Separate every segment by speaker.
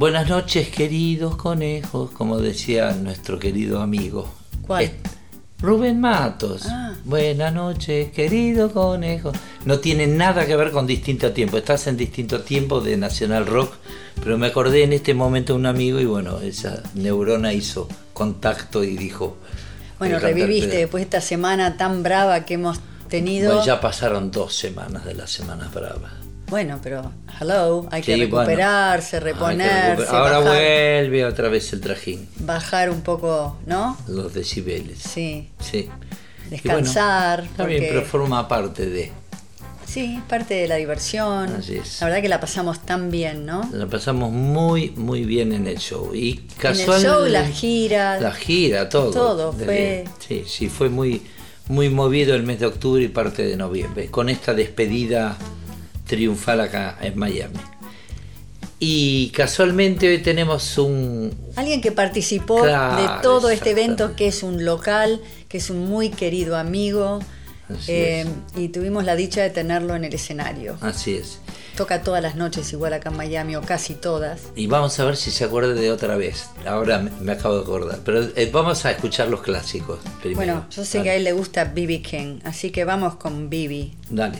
Speaker 1: Buenas noches, queridos conejos, como decía nuestro querido amigo.
Speaker 2: ¿Cuál?
Speaker 1: Rubén Matos. Buenas noches, querido conejo. No tiene nada que ver con Distinto Tiempo. Estás en Distinto Tiempo de Nacional Rock, pero me acordé en este momento de un amigo y bueno, esa neurona hizo contacto y dijo...
Speaker 2: Bueno, reviviste después de esta semana tan brava que hemos tenido.
Speaker 1: Bueno, ya pasaron 2 semanas de las semanas bravas.
Speaker 2: Bueno, pero hay que recuperarse, reponerse.
Speaker 1: Ahora vuelve otra vez el trajín.
Speaker 2: Bajar un poco, ¿no?
Speaker 1: Los decibeles.
Speaker 2: Sí.
Speaker 1: Sí.
Speaker 2: Descansar.
Speaker 1: Bueno, está bien, pero forma parte de...
Speaker 2: Sí, parte de la diversión.
Speaker 1: Así es.
Speaker 2: La verdad que la pasamos tan bien, ¿no?
Speaker 1: La pasamos muy, muy bien en el show. Y
Speaker 2: casual, en el show, la gira.
Speaker 1: La gira, todo.
Speaker 2: Todo fue...
Speaker 1: Sí, fue muy, muy movido el mes de octubre y parte de noviembre. Con esta despedida triunfal acá en Miami. Y casualmente hoy tenemos
Speaker 2: alguien que participó de todo este evento, que es un local, que es un muy querido amigo, y tuvimos la dicha de tenerlo en el escenario.
Speaker 1: Así es.
Speaker 2: Toca todas las noches igual acá en Miami, o casi todas.
Speaker 1: Y vamos a ver si se acuerda de otra vez. Ahora me acabo de acordar. Pero vamos a escuchar los clásicos primero.
Speaker 2: Bueno, yo sé que a él le gusta B.B. King, así que vamos con B.B.
Speaker 1: Dale.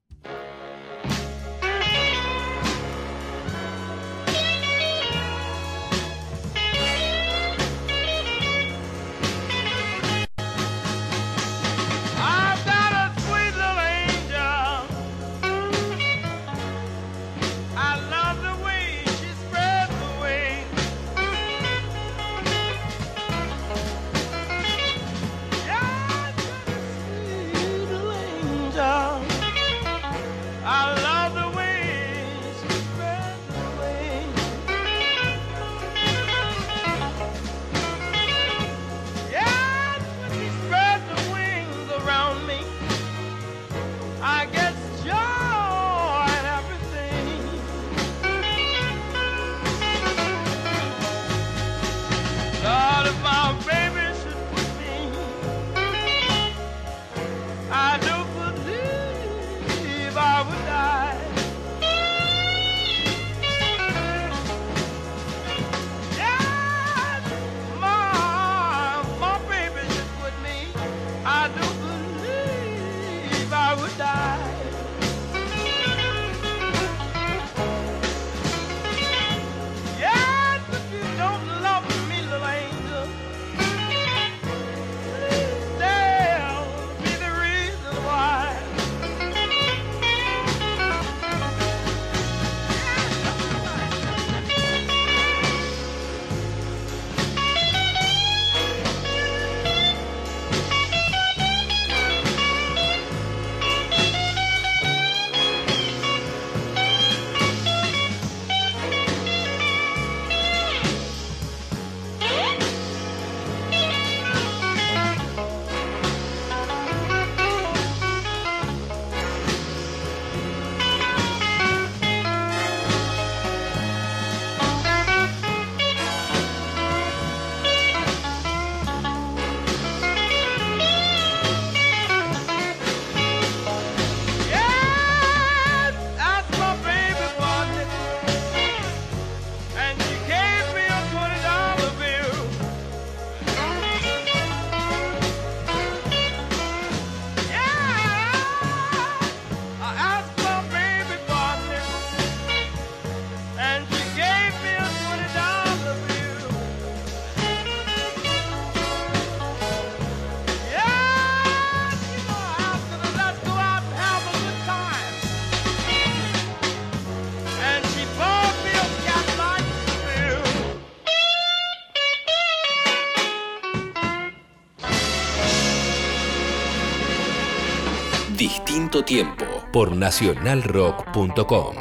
Speaker 3: Distinto Tiempo por nacionalrock.com.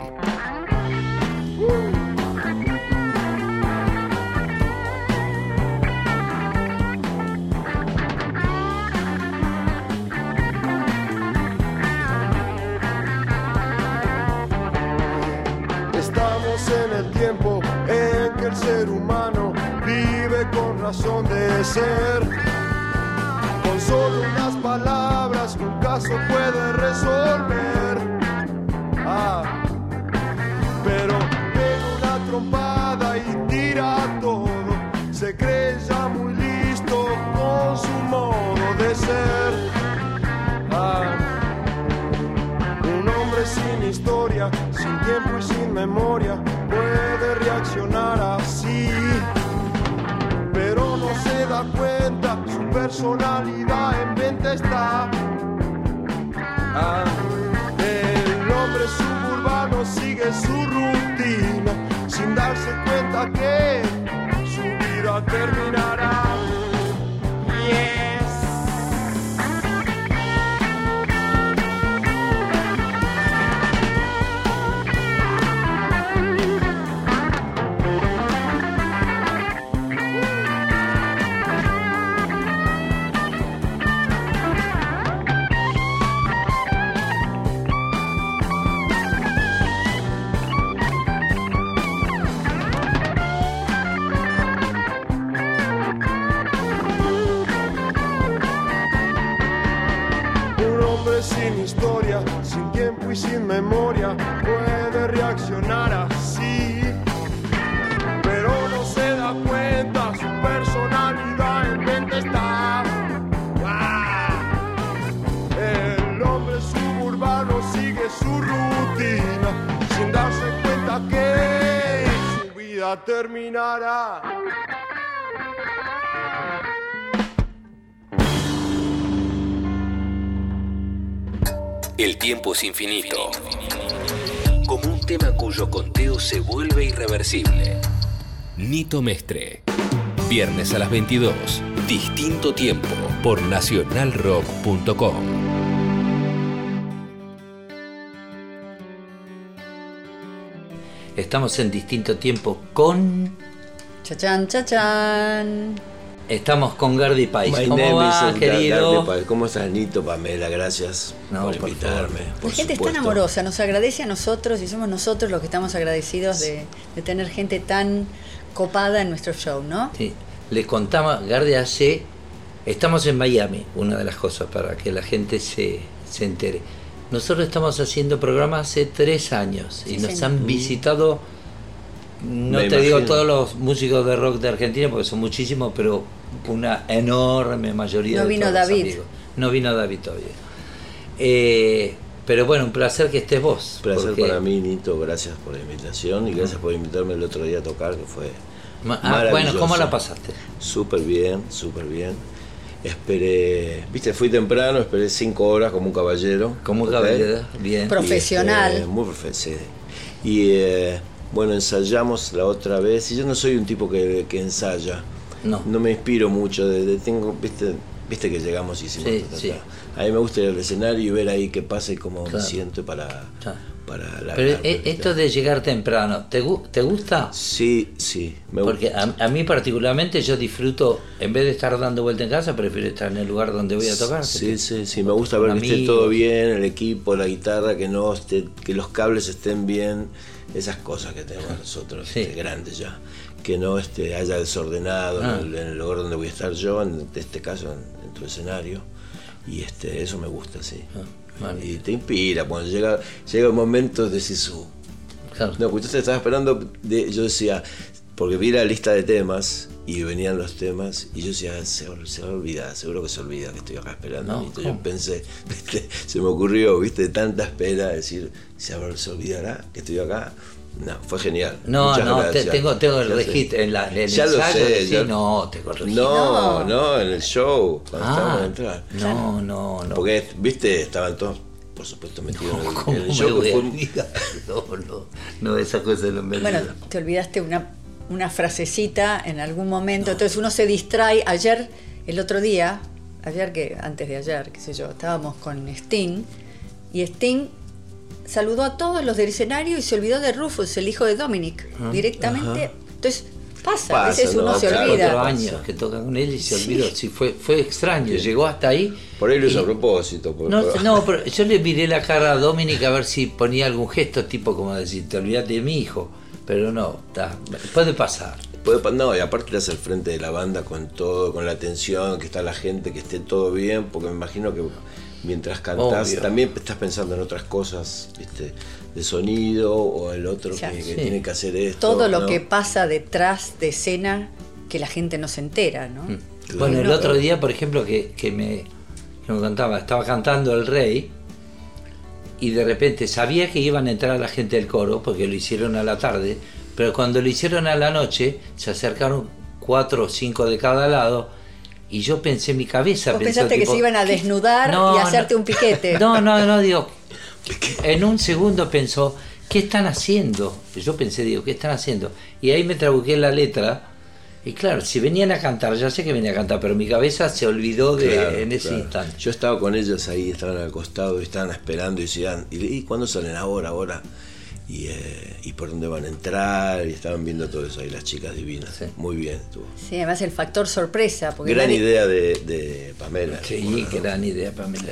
Speaker 4: Estamos en el tiempo en que el ser humano vive con razón de ser. Con solo unas palabras un caso puede resolver. Pero pega una trompada y sin memoria puede reaccionar así, pero no se da cuenta, su personalidad en venta está. El hombre suburbano sigue su rutina sin darse cuenta que su vida terminará. Sin historia, sin tiempo y sin memoria puede reaccionar así, pero no se da cuenta, su personalidad en mente está. El hombre suburbano sigue su rutina sin darse cuenta que su vida terminará.
Speaker 3: El tiempo es infinito, como un tema cuyo conteo se vuelve irreversible. Nito Mestre, viernes a las 22, Distinto Tiempo, por nacionalrock.com.
Speaker 1: Estamos en Distinto Tiempo con...
Speaker 2: Chachán, chachán.
Speaker 1: Estamos con Gardy Páez. ¿Cómo va, querido?
Speaker 5: ¿Cómo estás, Nito? Pamela, gracias por invitarme.
Speaker 2: La gente es tan amorosa, nos agradece a nosotros y somos nosotros los que estamos agradecidos de tener gente tan copada en nuestro show, ¿no?
Speaker 1: Sí, les contaba, Gardy estamos en Miami, una de las cosas para que la gente se entere. Nosotros estamos haciendo programas hace 3 años y nos han visitado... No te digo todos los músicos de rock de Argentina porque son muchísimos, pero una enorme mayoría.
Speaker 2: No vino David.
Speaker 1: No vino David todavía. Pero bueno, un placer que estés vos.
Speaker 5: Un placer para mí, Nito, gracias por la invitación y gracias por invitarme el otro día a tocar, que fue maravilloso.
Speaker 1: Bueno, ¿cómo la pasaste?
Speaker 5: Súper bien, súper bien. Esperé, fui temprano, esperé 5 horas como un caballero.
Speaker 1: Como un caballero, bien.
Speaker 2: Profesional.
Speaker 5: Muy profesional. Y bueno, ensayamos la otra vez, y yo no soy un tipo que ensaya. No me inspiro mucho, viste que llegamos y hicimos
Speaker 1: sí.
Speaker 5: A mí me gusta ir al escenario y ver ahí qué pasa y cómo me siento para la...
Speaker 1: Pero esto de llegar temprano, ¿te gusta?
Speaker 5: Sí, me gusta.
Speaker 1: Porque a mí particularmente yo disfruto, en vez de estar dando vuelta en casa, prefiero estar en el lugar donde voy a tocar.
Speaker 5: Sí, me gusta ver que esté todo bien, el equipo, la guitarra, que los cables estén bien, esas cosas que tenemos nosotros, grandes ya, que no haya desordenado en el lugar donde voy a estar yo, en este caso en tu escenario, y eso me gusta, sí. Vale. Y te inspira, cuando llega el momento de decir claro. No, pues yo te estaba esperando, yo decía, porque vi la lista de temas y venían los temas y yo decía, se va a olvidar, seguro que se olvida que estoy acá esperando. Y yo pensé, se me ocurrió, de tanta espera, decir, ¿se olvidará que estoy acá? No, fue genial.
Speaker 1: Tengo el registro en el
Speaker 5: ya
Speaker 1: ensayo.
Speaker 5: Lo sé,
Speaker 1: te corregí.
Speaker 5: No, en el show, cuando estábamos a entrar.
Speaker 1: No.
Speaker 5: Porque, estaban todos, por supuesto, metidos
Speaker 1: en
Speaker 5: el show.
Speaker 1: No, esa cosa lo me
Speaker 2: Bueno, te olvidaste una frasecita en algún momento, entonces uno se distrae. Antes de ayer, qué sé yo, estábamos con Sting, y Sting saludó a todos los del escenario y se olvidó de Rufus, el hijo de Dominic, directamente. Entonces pasa, a veces uno se olvida.
Speaker 1: 4 años que tocan con él y se olvidó. Sí, fue extraño, llegó hasta ahí.
Speaker 5: Por ahí lo hizo a propósito.
Speaker 1: Pero yo le miré la cara a Dominic a ver si ponía algún gesto, tipo como decir, te olvidaste de mi hijo. Pero no, puede pasar.
Speaker 5: No, y aparte estás al frente de la banda con todo, con la atención, que está la gente, que esté todo bien, porque me imagino que mientras cantás también estás pensando en otras cosas, de sonido, o el otro que tiene que hacer esto.
Speaker 2: Todo lo que pasa detrás de escena que la gente no se entera, ¿no?
Speaker 5: Claro.
Speaker 1: Bueno, el otro día, por ejemplo, que me contaba, estaba cantando El Rey y de repente sabía que iban a entrar la gente del coro, porque lo hicieron a la tarde, pero cuando lo hicieron a la noche, se acercaron 4 o 5 de cada lado, y yo pensé en mi cabeza...
Speaker 2: ¿Vos pensaste que se iban a desnudar y hacerte un piquete?
Speaker 1: No, digo, en un segundo pensó, ¿qué están haciendo? Yo pensé, ¿qué están haciendo? Y ahí me trabuqué la letra, y claro, si venían a cantar, ya sé que venían a cantar, pero mi cabeza se olvidó en ese instante.
Speaker 5: Yo estaba con ellos ahí, estaban al costado, y estaban esperando, y decían, ¿y cuándo salen? Ahora. Y por dónde van a entrar, y estaban viendo todo eso ahí, las chicas divinas. Sí. Muy bien estuvo.
Speaker 2: Sí, además el factor sorpresa. Porque
Speaker 5: gran idea de Pamela.
Speaker 1: Sí, gran idea, Pamela.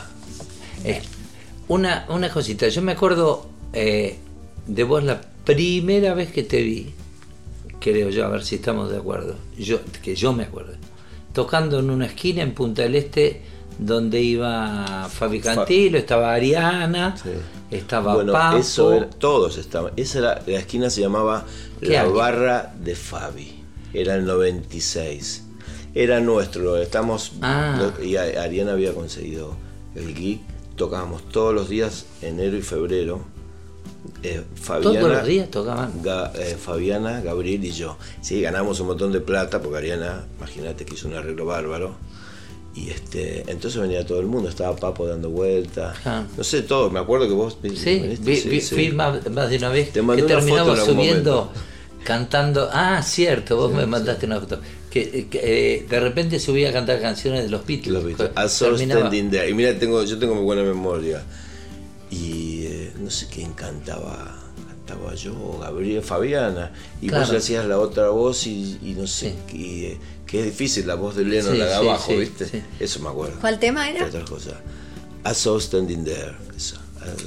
Speaker 1: Una cosita, yo me acuerdo de vos la primera vez que te vi, creo yo, a ver si estamos de acuerdo, yo me acuerdo, tocando en una esquina en Punta del Este, donde iba Fabi Cantilo, estaba Ariana, sí. Estaba Papo.
Speaker 5: Todos estaban. La esquina se llamaba La Barra de Fabi. Era el 96. Era nuestro. Y Ariana había conseguido el gig. Tocábamos todos los días, enero y febrero.
Speaker 1: Fabiana, todos los días tocaban.
Speaker 5: Fabiana, Gabriel y yo. Sí, ganamos un montón de plata porque Ariana, imagínate que hizo un arreglo bárbaro. Y entonces venía todo el mundo, estaba Papo dando vueltas, no sé, todo, me acuerdo que vos
Speaker 1: fui más de una vez, que terminaba subiendo, cantando, cierto, vos me mandaste una foto, que de repente subía a cantar canciones de los Beatles.
Speaker 5: A Solo Standing There, y mira, yo tengo muy buena memoria, y no sé quién cantaba yo, Gabriel, Fabiana, y vos le hacías la otra voz y no sé, que es difícil la voz de Lennon, la de abajo, ¿viste? Sí. Eso me acuerdo.
Speaker 2: ¿Cuál tema era?
Speaker 5: Otra cosa. I Saw Standing There. Eso.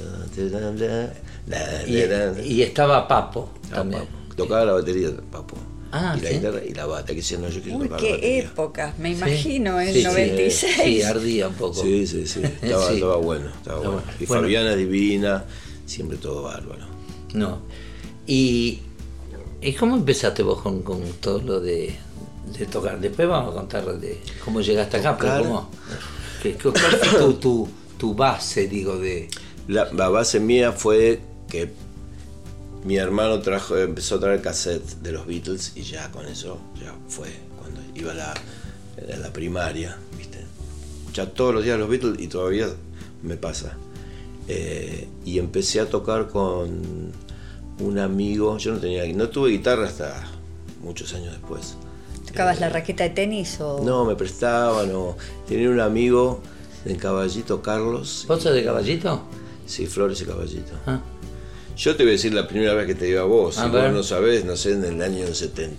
Speaker 1: Y estaba Papo también.
Speaker 5: Papo. Tocaba la batería de Papo. Y la guitarra y la bata, que decía, no, yo quiero tocar la batería.
Speaker 2: Qué épocas, me imagino, en 96.
Speaker 1: Sí, ardía un poco.
Speaker 5: Sí. Estaba bueno. Y Fabiana divina, siempre todo bárbaro.
Speaker 1: No. ¿Y cómo empezaste vos con todo lo de tocar? Después vamos a contar de cómo llegaste acá, pero ¿cuál fue tu base, digo, de...?
Speaker 5: La base mía fue que mi hermano empezó a traer cassettes de los Beatles y ya con eso ya fue cuando iba a la primaria, ¿viste? Ya todos los días los Beatles y todavía me pasa. Y empecé a tocar con un amigo, yo no tuve guitarra hasta muchos años después.
Speaker 2: ¿Tocabas la raqueta de tenis o...?
Speaker 5: No, me prestaban, tenía un amigo en Caballito, Carlos.
Speaker 1: ¿Vos sos de Caballito?
Speaker 5: Sí, Flores y Caballito. Yo te voy a decir la primera vez que te iba a vos, si vos no sabés, no sé, en el año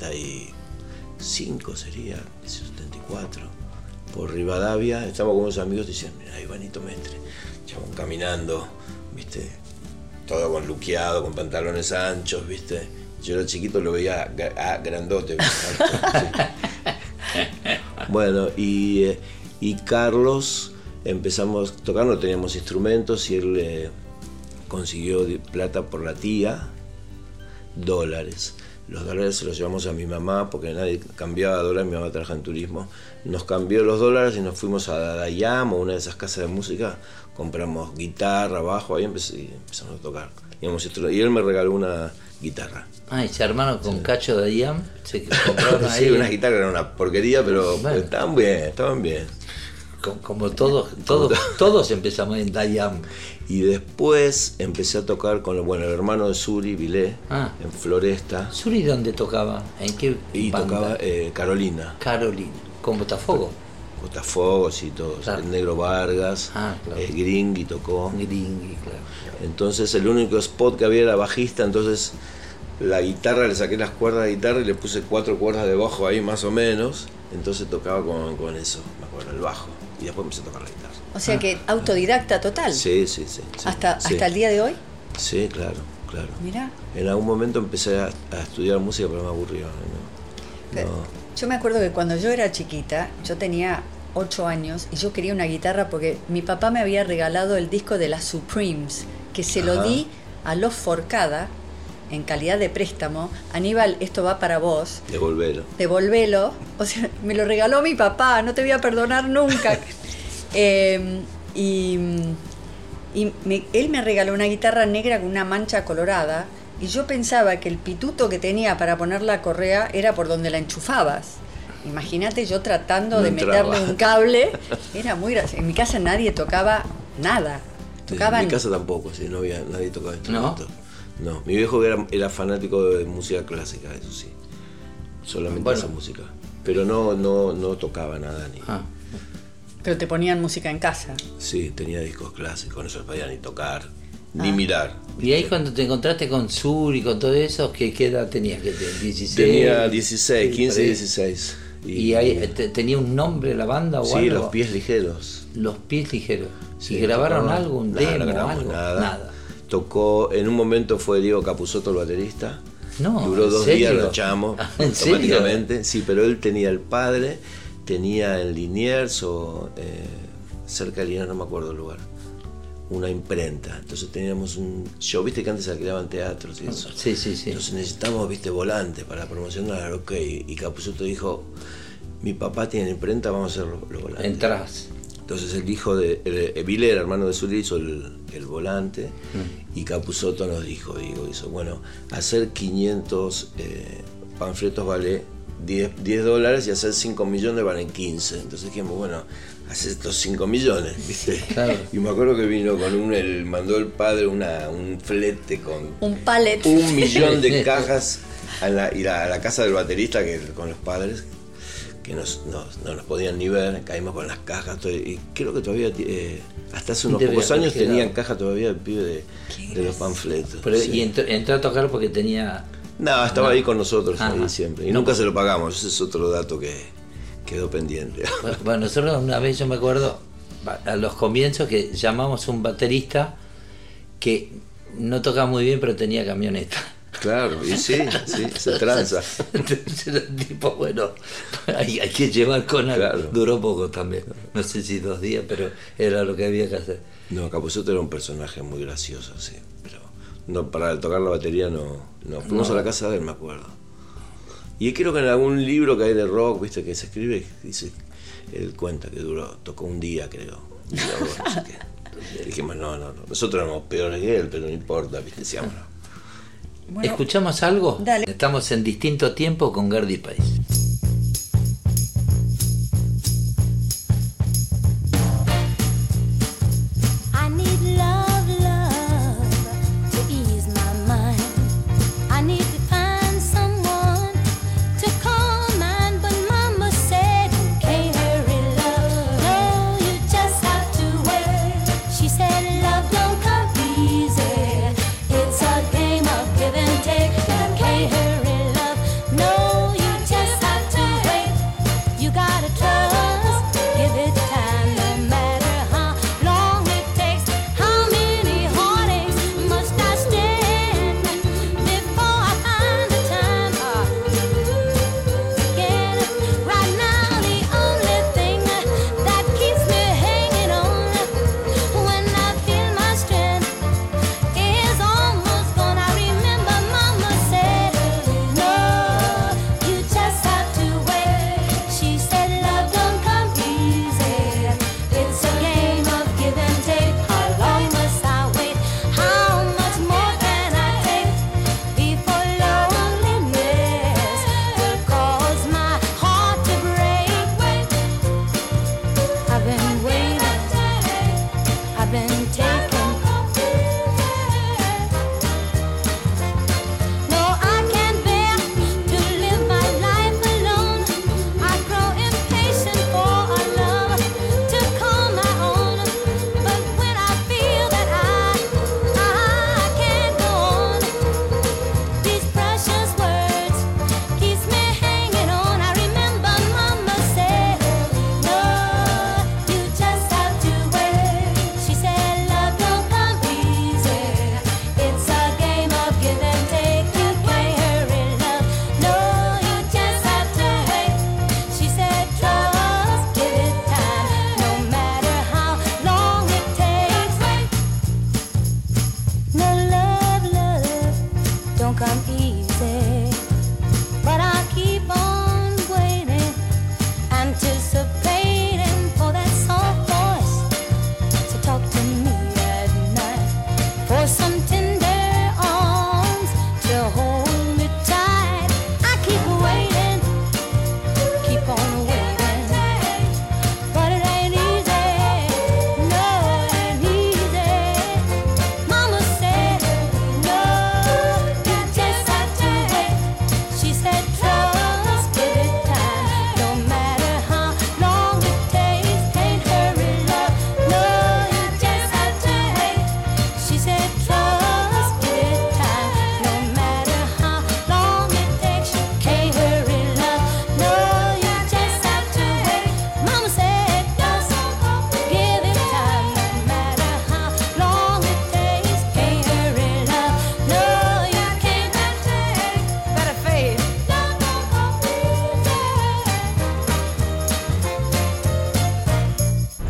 Speaker 5: 75 sería, 74, por Rivadavia, estábamos con unos amigos y decían, mira, ahí va Nito Mestre, chabón caminando, viste, todo con luqueado, con pantalones anchos, viste. Yo era chiquito, lo veía grandote. Bueno, y Carlos, empezamos a tocar, no teníamos instrumentos y él consiguió plata por la tía, dólares. Los dólares se los llevamos a mi mamá porque nadie cambiaba dólares, mi mamá trabaja en turismo. Nos cambió los dólares y nos fuimos a Dayam o una de esas casas de música, compramos guitarra, bajo, ahí empezamos a tocar. Y él me regaló una guitarra.
Speaker 1: Y se armaron con Cacho de Dayam, se compraron ahí.
Speaker 5: Sí, una guitarra era una porquería, pero bueno, estaban bien.
Speaker 1: Como todos empezamos en Dayam.
Speaker 5: Y después empecé a tocar con el hermano de Suri, Vilé, en Floresta.
Speaker 1: ¿Suri dónde tocaba? ¿En qué banda?
Speaker 5: Tocaba Carolina.
Speaker 1: ¿Con Botafogo?
Speaker 5: Botafogo, sí, todos. Claro. El Negro Vargas, claro. Gringui tocó.
Speaker 1: Gringui, claro.
Speaker 5: Entonces el único spot que había era bajista, entonces la guitarra, le saqué las cuerdas de guitarra y le puse 4 cuerdas de bajo ahí más o menos. Entonces tocaba con eso, me acuerdo, el bajo. Y después empecé a tocar la guitarra.
Speaker 2: O sea que autodidacta total.
Speaker 5: Sí.
Speaker 2: ¿Hasta el día de hoy?
Speaker 5: Sí, claro.
Speaker 2: Mirá.
Speaker 5: En algún momento empecé a estudiar música, pero me aburrió.
Speaker 2: Yo me acuerdo que cuando yo era chiquita, yo tenía 8 años y yo quería una guitarra porque mi papá me había regalado el disco de las Supremes, que se lo di a Los Forcada en calidad de préstamo. Aníbal, esto va para vos. Devolvelo. O sea, me lo regaló mi papá, no te voy a perdonar nunca. Y y él me regaló una guitarra negra con una mancha colorada, y yo pensaba que el pituto que tenía para poner la correa era por donde la enchufabas. Imagínate yo tratando de meterle un cable, era muy gracioso. En mi casa nadie tocaba nada.
Speaker 5: En mi casa tampoco, sí, no había, nadie tocaba instrumentos. No, mi viejo era fanático de música clásica, eso sí. Solamente esa música. Pero no tocaba nada ni.
Speaker 2: Pero te ponían música en casa.
Speaker 5: Sí, tenía discos clásicos, no se podía ni tocar, ni mirar.
Speaker 1: Y ahí cuando te encontraste con Sur y con todo eso, ¿qué edad tenías? ¿16?
Speaker 5: Tenía 16, 15 y 16.
Speaker 1: ¿Y ahí tenía un nombre la banda o algo?
Speaker 5: Sí, Los Pies Ligeros.
Speaker 1: Los Pies Ligeros.
Speaker 5: Sí,
Speaker 1: ¿Y grabaron algo, un demo o algo?
Speaker 5: Nada. Tocó, en un momento fue Diego Capusotto el baterista.
Speaker 1: No,
Speaker 5: duró 2 días, lo echamos
Speaker 1: ¿En
Speaker 5: automáticamente.
Speaker 1: serio?
Speaker 5: Sí, pero él tenía el padre, tenía en Liniers o cerca de Liniers, no me acuerdo el lugar, una imprenta. Entonces teníamos un show, viste que antes se alquilaban teatros y eso.
Speaker 1: Sí.
Speaker 5: Entonces necesitamos, viste, volantes para promocionar, ok. Y Capusotto dijo, mi papá tiene imprenta, vamos a hacer los volantes.
Speaker 1: Entrás.
Speaker 5: Entonces el hijo de Viller, hermano de Sully, hizo el volante y Capusotto nos dijo, bueno, hacer 500 panfletos vale $10 y hacer 5 millones valen 15. Entonces dijimos, bueno, hacer estos 5 millones, ¿viste?
Speaker 1: Claro.
Speaker 5: Y me acuerdo que vino con mandó el padre un flete con
Speaker 2: un pallet,
Speaker 5: 1 millón de cajas a la casa del baterista con los padres. Que no nos podían ni ver, caímos con las cajas, y creo que todavía, hasta hace unos pocos años tenían caja todavía el pibe de los panfletos.
Speaker 1: Pero,
Speaker 5: sí.
Speaker 1: ¿Y entró a tocar porque tenía...?
Speaker 5: No, estaba ahí con nosotros, ahí siempre, y nunca se lo pagamos, ese es otro dato que quedó pendiente.
Speaker 1: Bueno, nosotros una vez, yo me acuerdo, a los comienzos, que llamamos a un baterista que no tocaba muy bien, pero tenía camioneta.
Speaker 5: Claro, y sí, se tranza.
Speaker 1: Entonces el tipo, bueno, hay que llevar con algo.
Speaker 5: Claro.
Speaker 1: Duró poco también, no sé si 2 días, pero era lo que había que hacer.
Speaker 5: No, Capusotto era un personaje muy gracioso, sí, pero no, para tocar la batería no. Fuimos a la casa de él, me acuerdo. Y creo que en algún libro que hay de rock, viste, que se escribe, dice, él cuenta que tocó un día, creo. No sé qué. Dijimos, no, nosotros éramos peores que él, pero no importa, viste, decíamos, no.
Speaker 2: Bueno,
Speaker 1: ¿escuchamos algo?
Speaker 2: Dale.
Speaker 1: Estamos en Distinto Tiempo con Gardie País.
Speaker 6: Just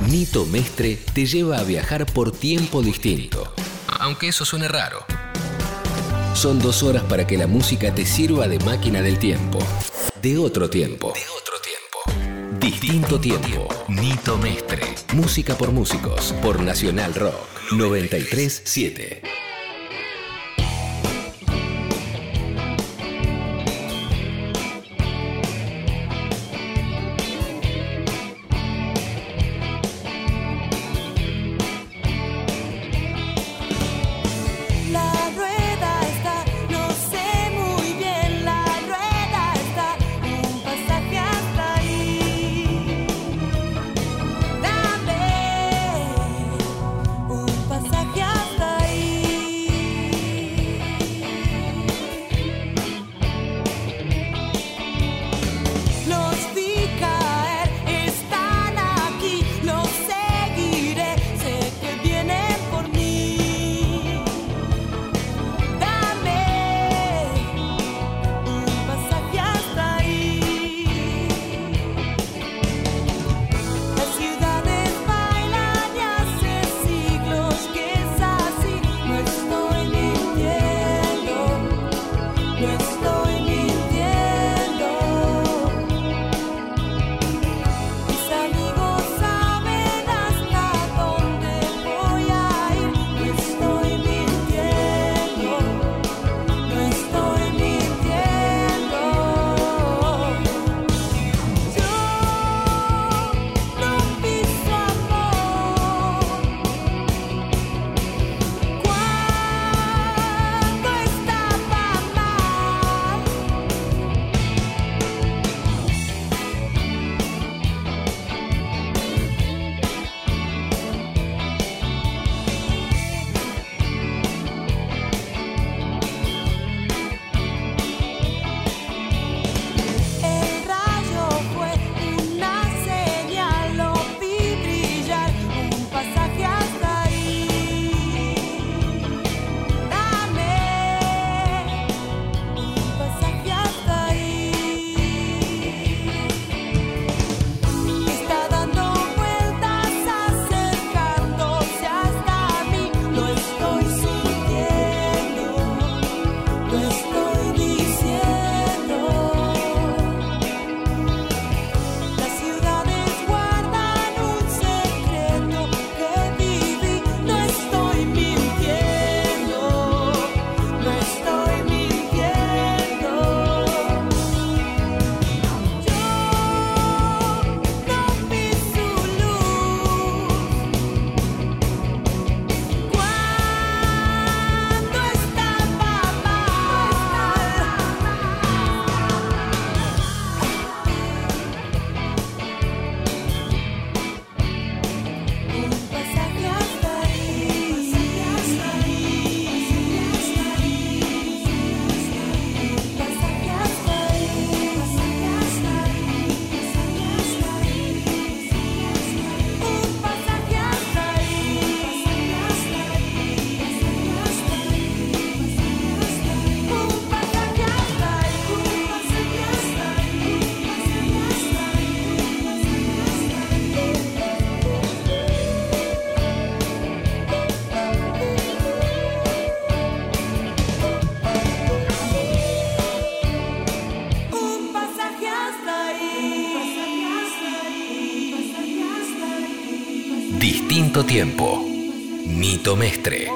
Speaker 3: Nito Mestre te lleva a viajar por tiempo distinto. Aunque eso suene raro. Son 2 horas para que la música te sirva de máquina del tiempo. De otro tiempo. Distinto tiempo. Nito Mestre. Música por músicos. Por Nacional Rock 93.7. Distinto tiempo. Nito Mestre.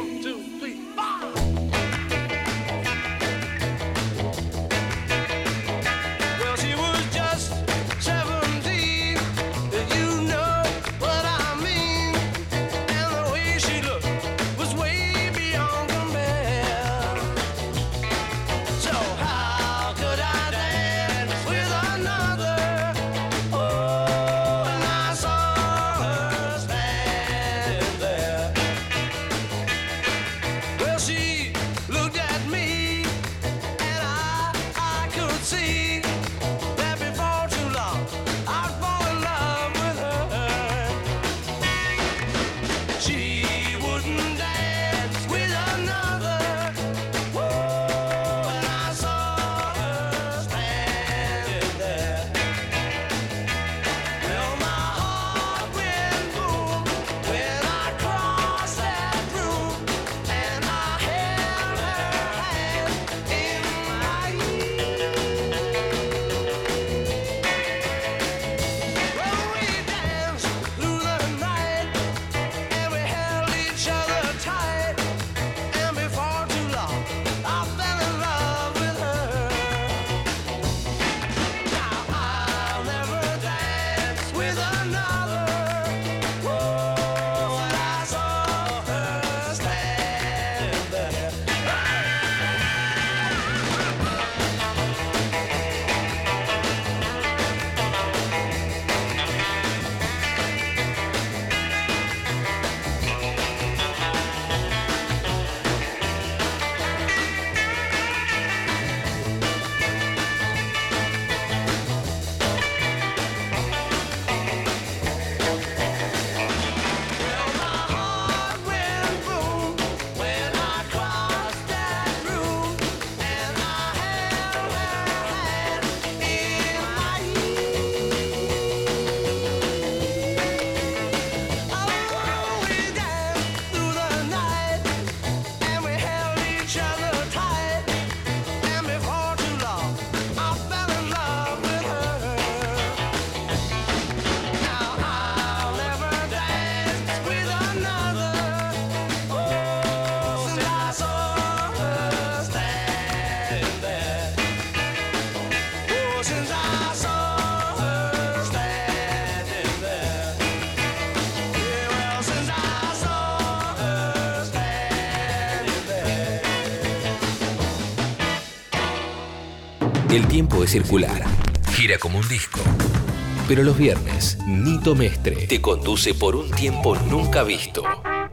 Speaker 3: El tiempo es circular, gira como un disco. Pero los viernes, Nito Mestre te conduce por un tiempo nunca visto.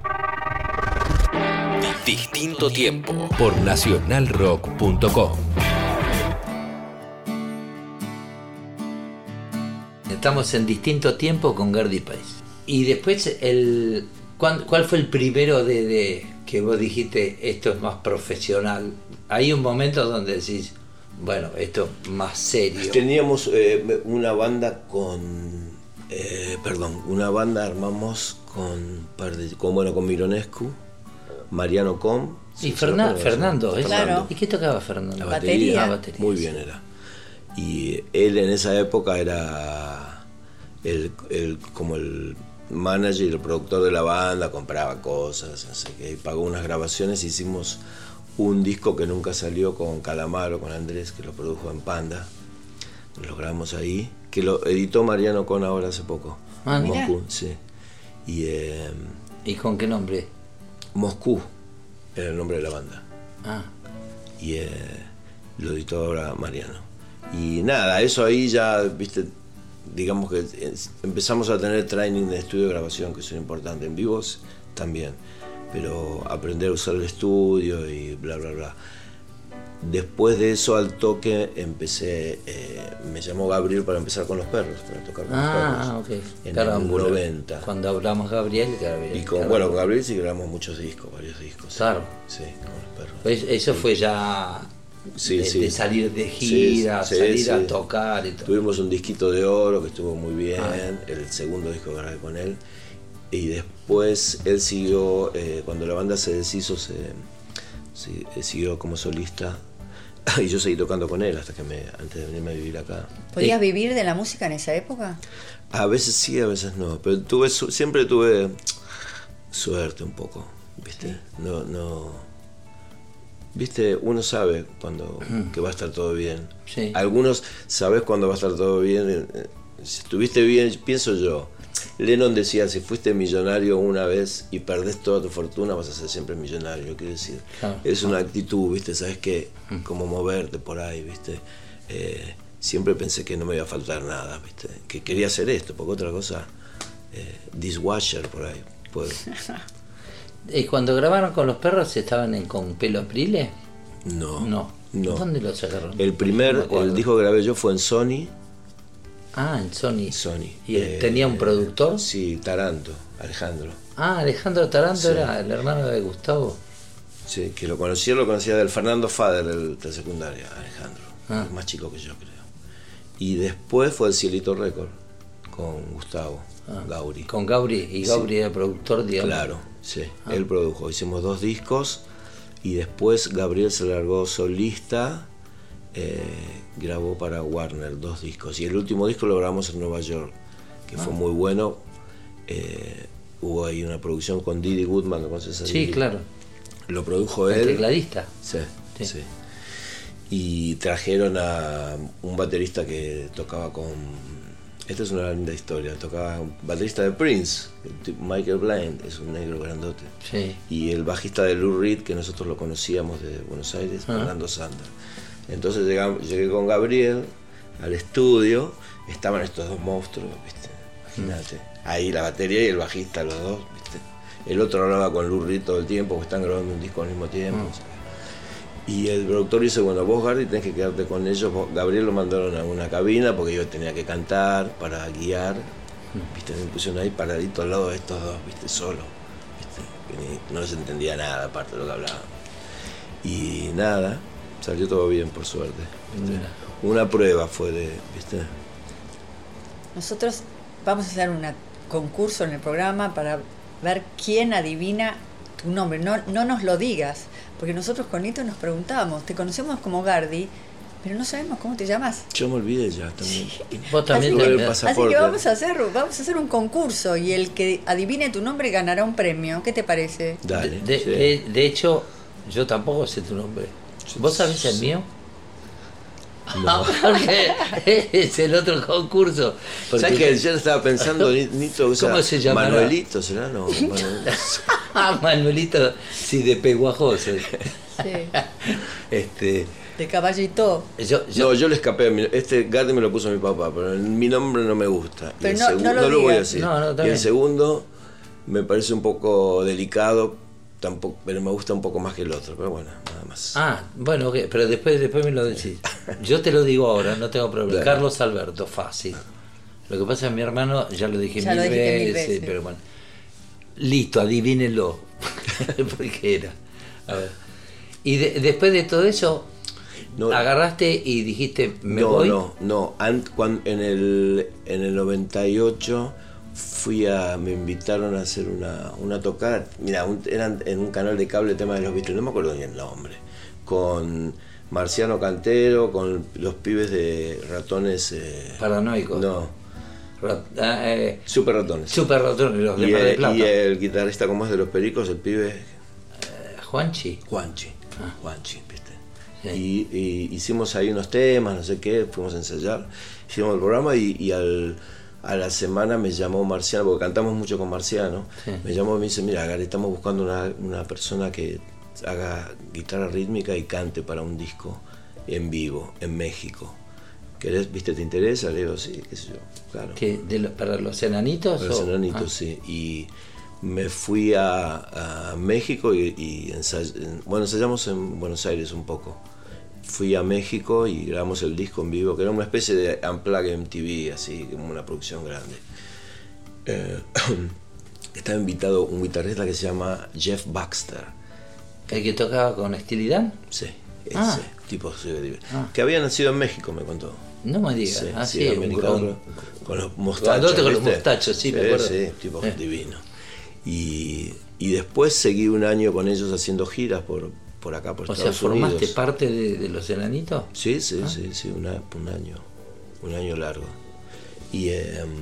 Speaker 3: Distinto tiempo por nacionalrock.com.
Speaker 1: Estamos en Distinto Tiempo con Gardy País. Y después, ¿cuál fue el primero de que vos dijiste, esto es más profesional? Hay un momento donde decís, bueno, esto es más serio.
Speaker 5: Teníamos una banda armamos con Mironescu, Mariano Com.
Speaker 1: Y Fernando,
Speaker 2: claro.
Speaker 1: ¿Y qué tocaba Fernando?
Speaker 5: La batería.
Speaker 1: Batería.
Speaker 5: Muy bien era. Y él en esa época era como el manager y el productor de la banda, compraba cosas, así que pagó unas grabaciones. Hicimos un disco que nunca salió con Calamaro, con Andrés, que lo produjo en Panda. Lo grabamos ahí, que lo editó Mariano Con ahora hace poco.
Speaker 1: Moscú,
Speaker 5: sí.
Speaker 1: ¿Y con qué nombre?
Speaker 5: Moscú era el nombre de la banda. Y lo editó ahora Mariano. Y nada, eso ahí ya, viste, digamos que empezamos a tener training de estudio de grabación, que es importante, en vivos también, pero aprender a usar el estudio y bla bla bla. Después de eso, al toque, me llamó Gabriel para empezar con Los Perros, para tocar con Los Perros.
Speaker 1: Ok.
Speaker 5: En el 90.
Speaker 1: Cuando hablamos Gabriel,
Speaker 5: y con Gabriel sí grabamos muchos discos, varios discos.
Speaker 1: Claro.
Speaker 5: Sí, con Los Perros.
Speaker 1: Pues eso fue ya
Speaker 5: sí.
Speaker 1: De salir de gira, salir a tocar y todo.
Speaker 5: Tuvimos un disquito de oro que estuvo muy bien, el segundo disco que grabé con él. Y después él siguió, cuando la banda se deshizo, siguió como solista. Y yo seguí tocando con él hasta que antes de venirme a vivir acá.
Speaker 2: ¿Podías vivir de la música en esa época?
Speaker 5: A veces sí, a veces no. Pero siempre tuve suerte un poco, ¿viste? Sí. No. ¿Viste? Uno sabe que va a estar todo bien.
Speaker 1: Sí.
Speaker 5: Algunos sabes cuando va a estar todo bien. Si estuviste bien, pienso yo. Lennon decía, si fuiste millonario una vez y perdés toda tu fortuna, vas a ser siempre millonario. Quiero decir, es una actitud, ¿viste? Sabes que cómo moverte por ahí, ¿viste? Siempre pensé que no me iba a faltar nada, ¿viste? Que quería hacer esto, porque otra cosa, dishwasher por ahí, puedo.
Speaker 1: ¿Y cuando grabaron con Los Perros estaban con Pelo Aprile?
Speaker 5: No.
Speaker 1: ¿Dónde los agarraron?
Speaker 5: El disco que grabé yo fue en Sony.
Speaker 1: En Sony.
Speaker 5: Sony.
Speaker 1: ¿Y tenía un productor?
Speaker 5: Sí, Taranto, Alejandro.
Speaker 1: Alejandro Taranto era el hermano de Gustavo.
Speaker 5: Sí, que lo conocía del Fernando Fader de secundaria, Alejandro. Es más chico que yo, creo. Y después fue el Cielito Record con Gustavo Gauri.
Speaker 1: Con Gauri, y Gauri era productor, digamos.
Speaker 5: Claro, sí, él produjo. Hicimos 2 discos y después Gabriel se largó solista. Grabó para Warner 2 discos y el último disco lo grabamos en Nueva York, que fue muy bueno. Hubo ahí una producción con Didi Goodman, ¿no conoces a Didi?
Speaker 1: Sí, claro.
Speaker 5: Lo produjo él.
Speaker 1: ¿El tecladista?
Speaker 5: Sí. Y trajeron a un baterista que tocaba con... Esta es una linda historia. Tocaba un baterista de Prince, Michael Blind, es un negro grandote.
Speaker 1: Sí.
Speaker 5: Y el bajista de Lou Reed, que nosotros lo conocíamos de Buenos Aires, Fernando Sander. Entonces llegué con Gabriel al estudio, estaban estos 2 monstruos, ¿viste? Imagínate. Ahí la batería y el bajista, los dos, ¿viste? El otro hablaba con Lou Reed todo el tiempo, porque están grabando un disco al mismo tiempo. Y el productor dice, bueno, vos, Gardy, tenés que quedarte con ellos. Gabriel lo mandaron a una cabina porque yo tenía que cantar para guiar. ¿Viste? Me pusieron ahí paradito al lado de estos dos, ¿viste? Solo. ¿Viste? Que no les entendía nada aparte de lo que hablaban. Y nada. Salió todo bien, por suerte. ¿Viste? Una prueba fue ¿viste?
Speaker 2: Nosotros vamos a hacer un concurso en el programa para ver quién adivina tu nombre. No nos lo digas, porque nosotros con Nito nos preguntábamos, te conocemos como Gardy, pero no sabemos cómo te llamas.
Speaker 5: Yo me olvidé ya también.
Speaker 2: Sí.
Speaker 1: Vos también
Speaker 2: así que vamos a hacer un concurso y el que adivine tu nombre ganará un premio. ¿Qué te parece?
Speaker 5: Dale.
Speaker 1: De hecho, yo tampoco sé tu nombre. ¿Vos sabés el mío?
Speaker 5: No.
Speaker 1: Porque es el otro concurso.
Speaker 5: ¿Sabes que yo estaba pensando, Nito,
Speaker 1: ¿cómo se llama?
Speaker 5: Manuelito, ¿será? No,
Speaker 1: Manuelito, sí, de Peguajoso.
Speaker 2: Sí. De caballito.
Speaker 5: Yo le escapé. Este Gardel me lo puso mi papá, pero mi nombre no me gusta.
Speaker 2: Pero no
Speaker 5: lo voy a decir.
Speaker 1: No,
Speaker 5: y el segundo me parece un poco delicado, tampoco, pero me gusta un poco más que el otro. Pero bueno, nada más.
Speaker 1: Bueno, okay, pero después me lo decís. Yo te lo digo ahora, no tengo problema.
Speaker 5: Claro.
Speaker 1: Carlos Alberto, fácil. Lo que pasa es que mi hermano, ya lo dije
Speaker 2: mil veces,
Speaker 1: pero bueno. Listo, adivínenlo. Porque era. A ver. Y después de todo eso, agarraste y dijiste, ¿me voy?
Speaker 5: No. En el 98 me invitaron a hacer una tocada. Mira, eran en un canal de cable, tema de los Beatles, no me acuerdo ni el nombre. Con Marciano Cantero, con los pibes de Ratones.
Speaker 1: Paranoicos.
Speaker 5: No. Super Ratones.
Speaker 1: Super Ratones, los de Mar del Plata.
Speaker 5: Y el guitarrista como es de los Pericos, el pibe.
Speaker 1: Juanchi,
Speaker 5: ¿viste?
Speaker 1: Sí.
Speaker 5: Y hicimos ahí unos temas, no sé qué, fuimos a ensayar, hicimos el programa y a la semana me llamó Marciano, porque cantamos mucho con Marciano, sí. Me llamó y me dice, mira, Gary, estamos buscando una persona que haga guitarra rítmica y cante para un disco en vivo, en México. ¿Querés, viste, te interesa? Le digo, sí, qué sé yo, claro.
Speaker 1: ¿Para los enanitos?
Speaker 5: Para los enanitos, sí. Y me fui a México y ensayamos en Buenos Aires un poco. Fui a México y grabamos el disco en vivo, que era una especie de Unplugged MTV, así como una producción grande. Estaba invitado un guitarrista que se llama Jeff Baxter.
Speaker 1: ¿El que tocaba con Steely Dan?
Speaker 5: Sí, ese tipo que había nacido en México, me contó.
Speaker 1: No me digas.
Speaker 5: Sí, americano, con los mostachos.
Speaker 1: Con los mostachos, sí, me acuerdo.
Speaker 5: Sí, tipo divino. Y después seguí un año con ellos haciendo giras por acá, por Estados Unidos. O sea, ¿formaste
Speaker 1: parte de los enanitos?
Speaker 5: Sí, un año largo. Y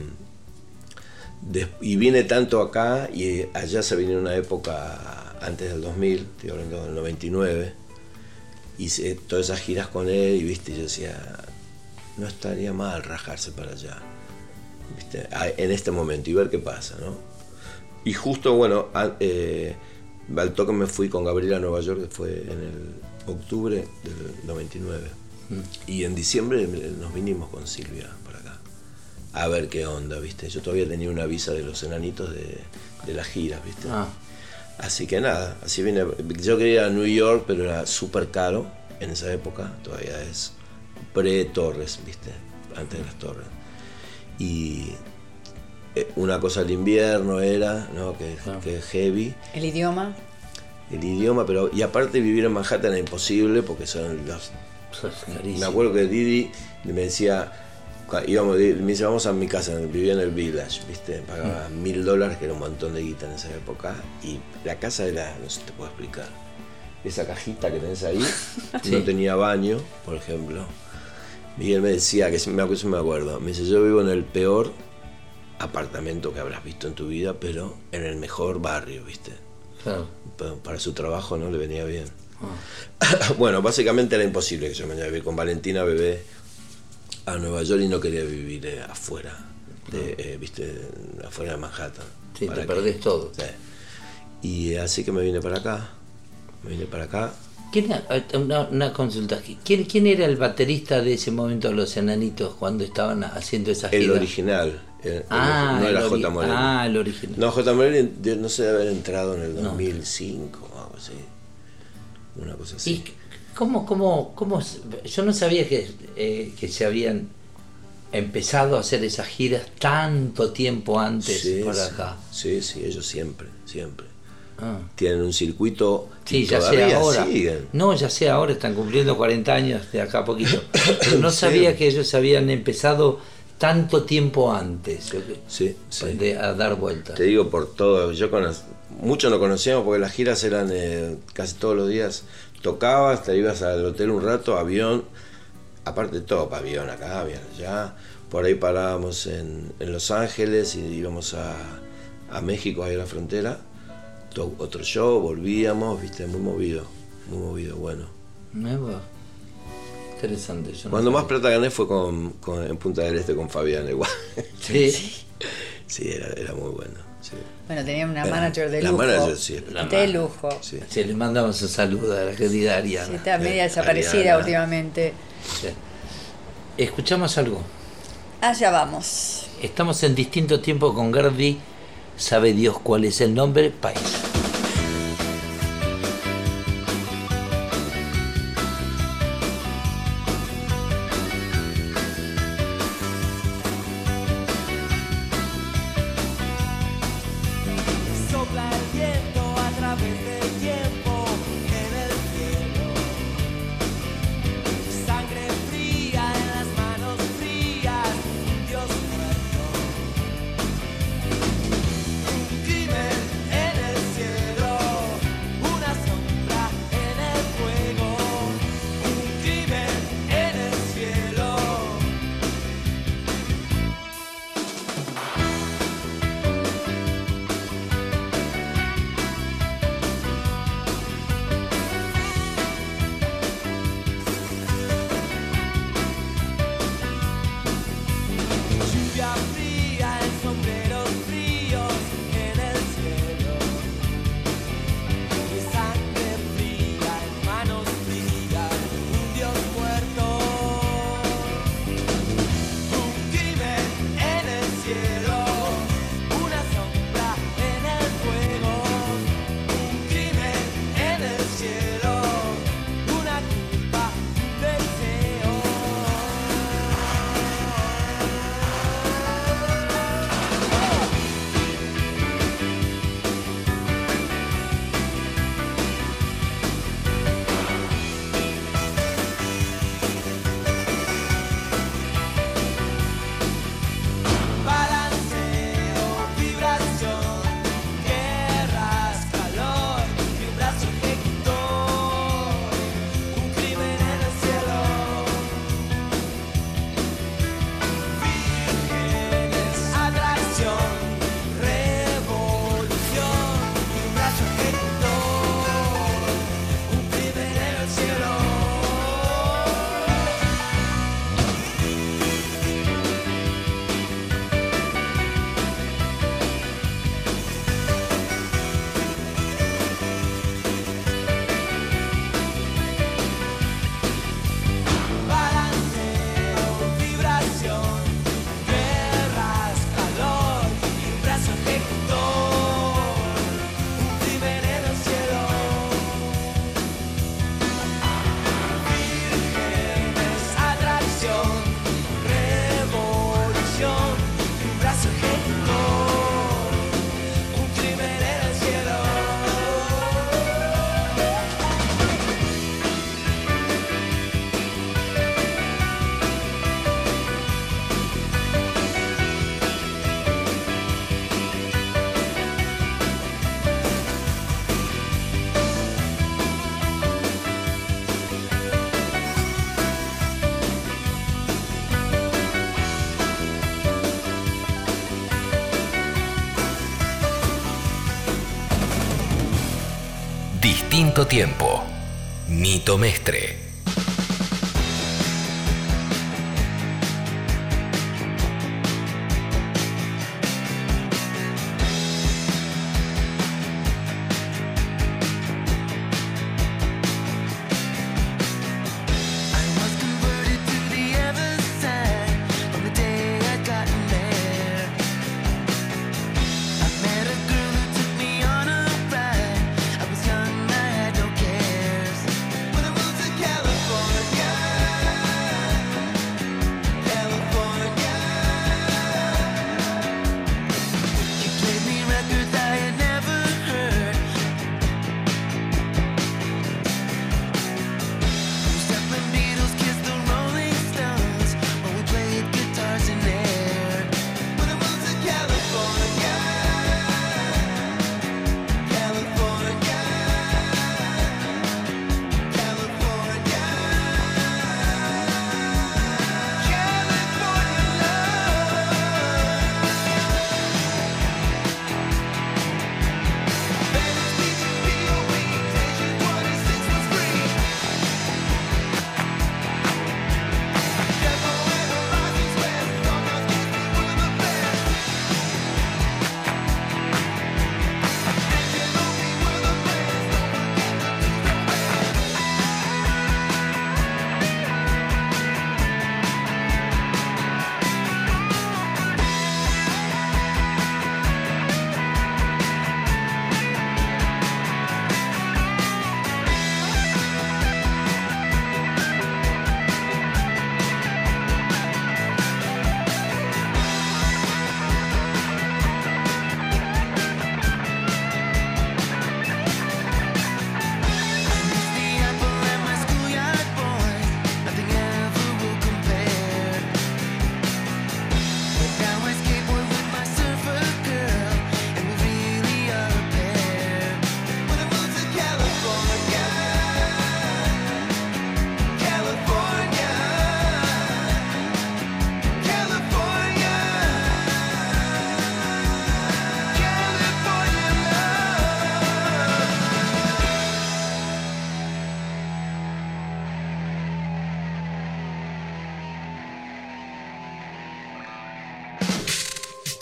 Speaker 5: vine tanto acá, y allá se vino una época antes del 2000, estoy hablando del 99, hice todas esas giras con él y viste, yo decía, no estaría mal rajarse para allá, ¿viste? En este momento y ver qué pasa, ¿no? Y justo, bueno, al toque me fui con Gabriela a Nueva York, que fue en el octubre del 99. Y en diciembre nos vinimos con Silvia para acá, a ver qué onda, ¿viste? Yo todavía tenía una visa de los enanitos de las giras, ¿viste? Así que nada, así vine. Yo quería ir a New York, pero era súper caro en esa época, todavía es pre-Torres, ¿viste? Antes de las Torres. Y una cosa al invierno era, ¿no? Que es heavy.
Speaker 2: ¿El idioma?
Speaker 5: El idioma, pero y aparte vivir en Manhattan es imposible porque son los... Me acuerdo que Didi me decía, me dice, vamos a mi casa, vivía en el Village, ¿viste? Pagaba $1.000, que era un montón de guita en esa época, y la casa era, no sé si te puedo explicar, esa cajita que tenés ahí, sí. No tenía baño, por ejemplo. Y él me decía, que me acuerdo, me dice, yo vivo en el peor apartamento que habrás visto en tu vida, pero en el mejor barrio, ¿viste? Claro. Para su trabajo no le venía bien. Bueno, básicamente era imposible que yo me vaya a vivir con Valentina Bebé a Nueva York y no quería vivir afuera, ¿viste? Afuera de Manhattan.
Speaker 1: Sí, te perdés todo.
Speaker 5: Sí. Y así que me vine para acá.
Speaker 1: Una consulta aquí. ¿Quién era el baterista de ese momento de Los Enanitos cuando estaban haciendo esa gira?
Speaker 5: El original. No era J. Morelli.
Speaker 1: El original.
Speaker 5: No, J. Morelli no sé de haber entrado en el 2005 o algo así. Una cosa así.
Speaker 1: ¿Y cómo? Yo no sabía que se habían empezado a hacer esas giras tanto tiempo antes por acá.
Speaker 5: Sí, ellos siempre. Tienen un circuito
Speaker 1: que ya sea ahora. Siguen. No, ya sea ahora, están cumpliendo 40 años de acá a poquito. Pero no sabía que ellos habían empezado tanto tiempo antes a dar vueltas.
Speaker 5: Te digo por todo, muchos no conocíamos porque las giras eran casi todos los días. Tocabas, te ibas al hotel un rato, avión, aparte de todo, avión acá, avión allá. Por ahí parábamos en Los Ángeles y íbamos a México, ahí a la frontera. Otro show, volvíamos, viste, muy movido, bueno.
Speaker 1: Interesante.
Speaker 5: Cuando más plata gané fue en Punta del Este con Fabián igual.
Speaker 1: Sí.
Speaker 5: Sí, era muy bueno. Sí.
Speaker 2: Bueno, tenía una manager de lujo.
Speaker 5: La manager, sí.
Speaker 2: De lujo.
Speaker 5: Sí.
Speaker 1: Sí, le mandamos un saludo a la querida Ariana.
Speaker 2: Sí, está media desaparecida
Speaker 5: Ariana.
Speaker 2: últimamente.
Speaker 1: Sí. ¿Escuchamos algo?
Speaker 2: Allá vamos.
Speaker 1: Estamos en Distinto Tiempo con Gardi. Sabe Dios cuál es el nombre, país.
Speaker 6: Sopla el viento a través del tiempo en el cielo. Sangre fría en las manos frías, Dios muerto. Un crimen en el cielo, una sombra en el fuego. Un crimen en el cielo. Lluvia fría en sombreros fríos en el cielo. Y sangre fría en manos frías, un Dios muerto. Un crimen en el cielo, una sombra en el fuego. Un crimen en el cielo, una culpa, un deseo. Balanceo, vibración, guerras, calor y un brazo ejecutor. Un crimen en el cielo. Vírgenes, atracción, revolución y un brazo ejecutor. Un crimen en el cielo. Balanceo, vibración, guerras, calor y un brazo ejecutor. Un crimen en el cielo. Vírgenes, atracción, revolución y un brazo ejecutor. Un crimen en el cielo.
Speaker 3: Distinto Tiempo. Nito Mestre.
Speaker 6: I was converted to the other side on the day I got there. I met a girl who took me on a ride. I was young, I had no cares. When I moved to California.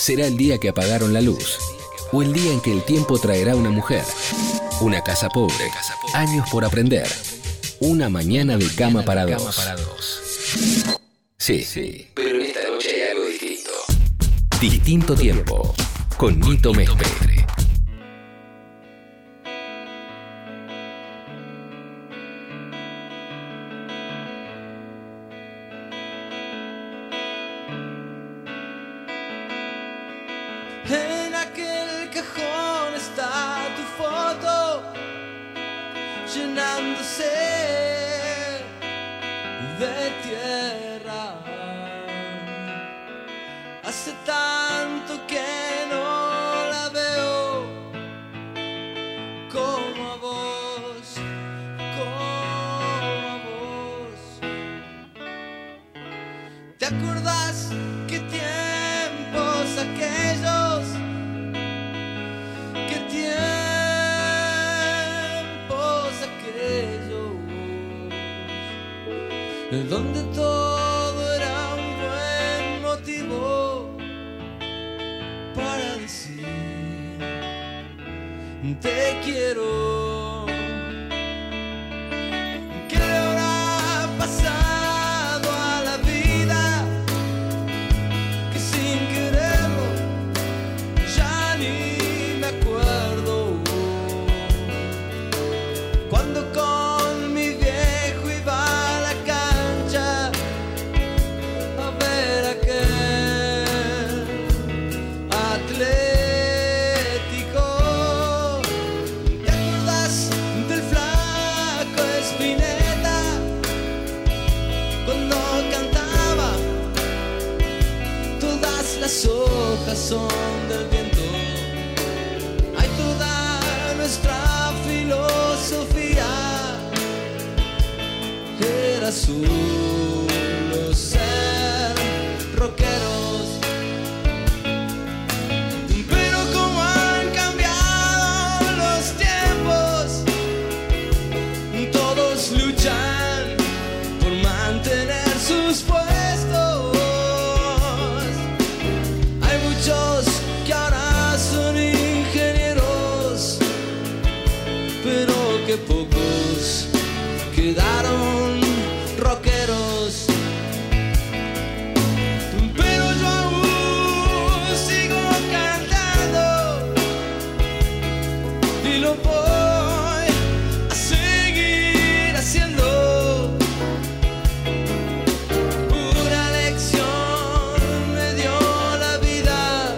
Speaker 3: será el día que apagaron la luz, o el día en que el tiempo traerá una mujer, una casa pobre, años por aprender, una mañana de cama para dos. Sí, pero esta noche hay algo distinto. Distinto tiempo, con Nito Mestre.
Speaker 7: En aquel cajón está tu foto, llenándose de tierra. Hace tanto que no la veo como a vos, como a vos. ¿Te acordás qué tiempos aquellos? ¿Qué tiempos aquellos? Donde todo era un buen motivo para decir te quiero. ¿Qué le habrá pasado a la vida que sin quererlo ya ni me acuerdo? Cuando con mi viejo iba a la cancha a ver aquel Atlético. ¿Te acordás del flaco Spinetta cuando cantaba? Todas las hojas son del viento. Hay toda nuestra filosofía era solo ser rockeros. Pero como han cambiado los tiempos, todos luchan por mantener sus puestos. Hay muchos que ahora son ingenieros, pero que pocos quedaron rockeros. Pero yo aún sigo cantando y lo voy a seguir haciendo. Una lección me dio la vida.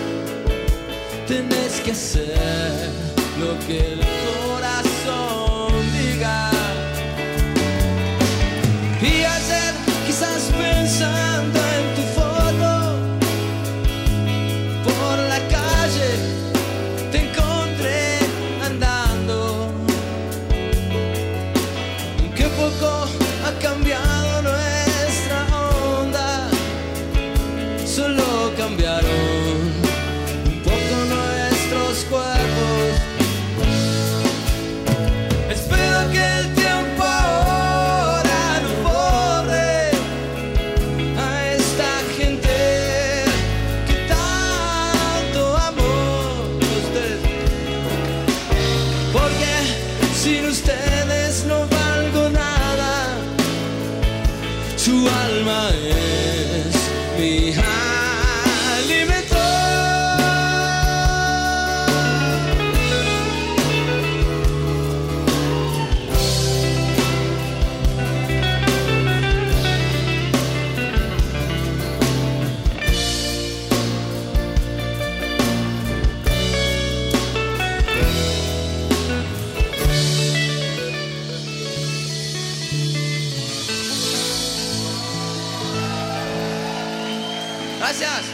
Speaker 7: Tenés que hacer lo que el corazón diga. Y ayer, quizás pensando en tu foto, por la calle te encontré andando. Qué poco ha cambiado nuestra onda, solo cambiaron un poco nuestros cuerpos. Espero que el tiempo ahora no borre a esta gente que tanto amo ustedes, porque sin ustedes no valgo nada. Su alma es mi alimento. Gracias.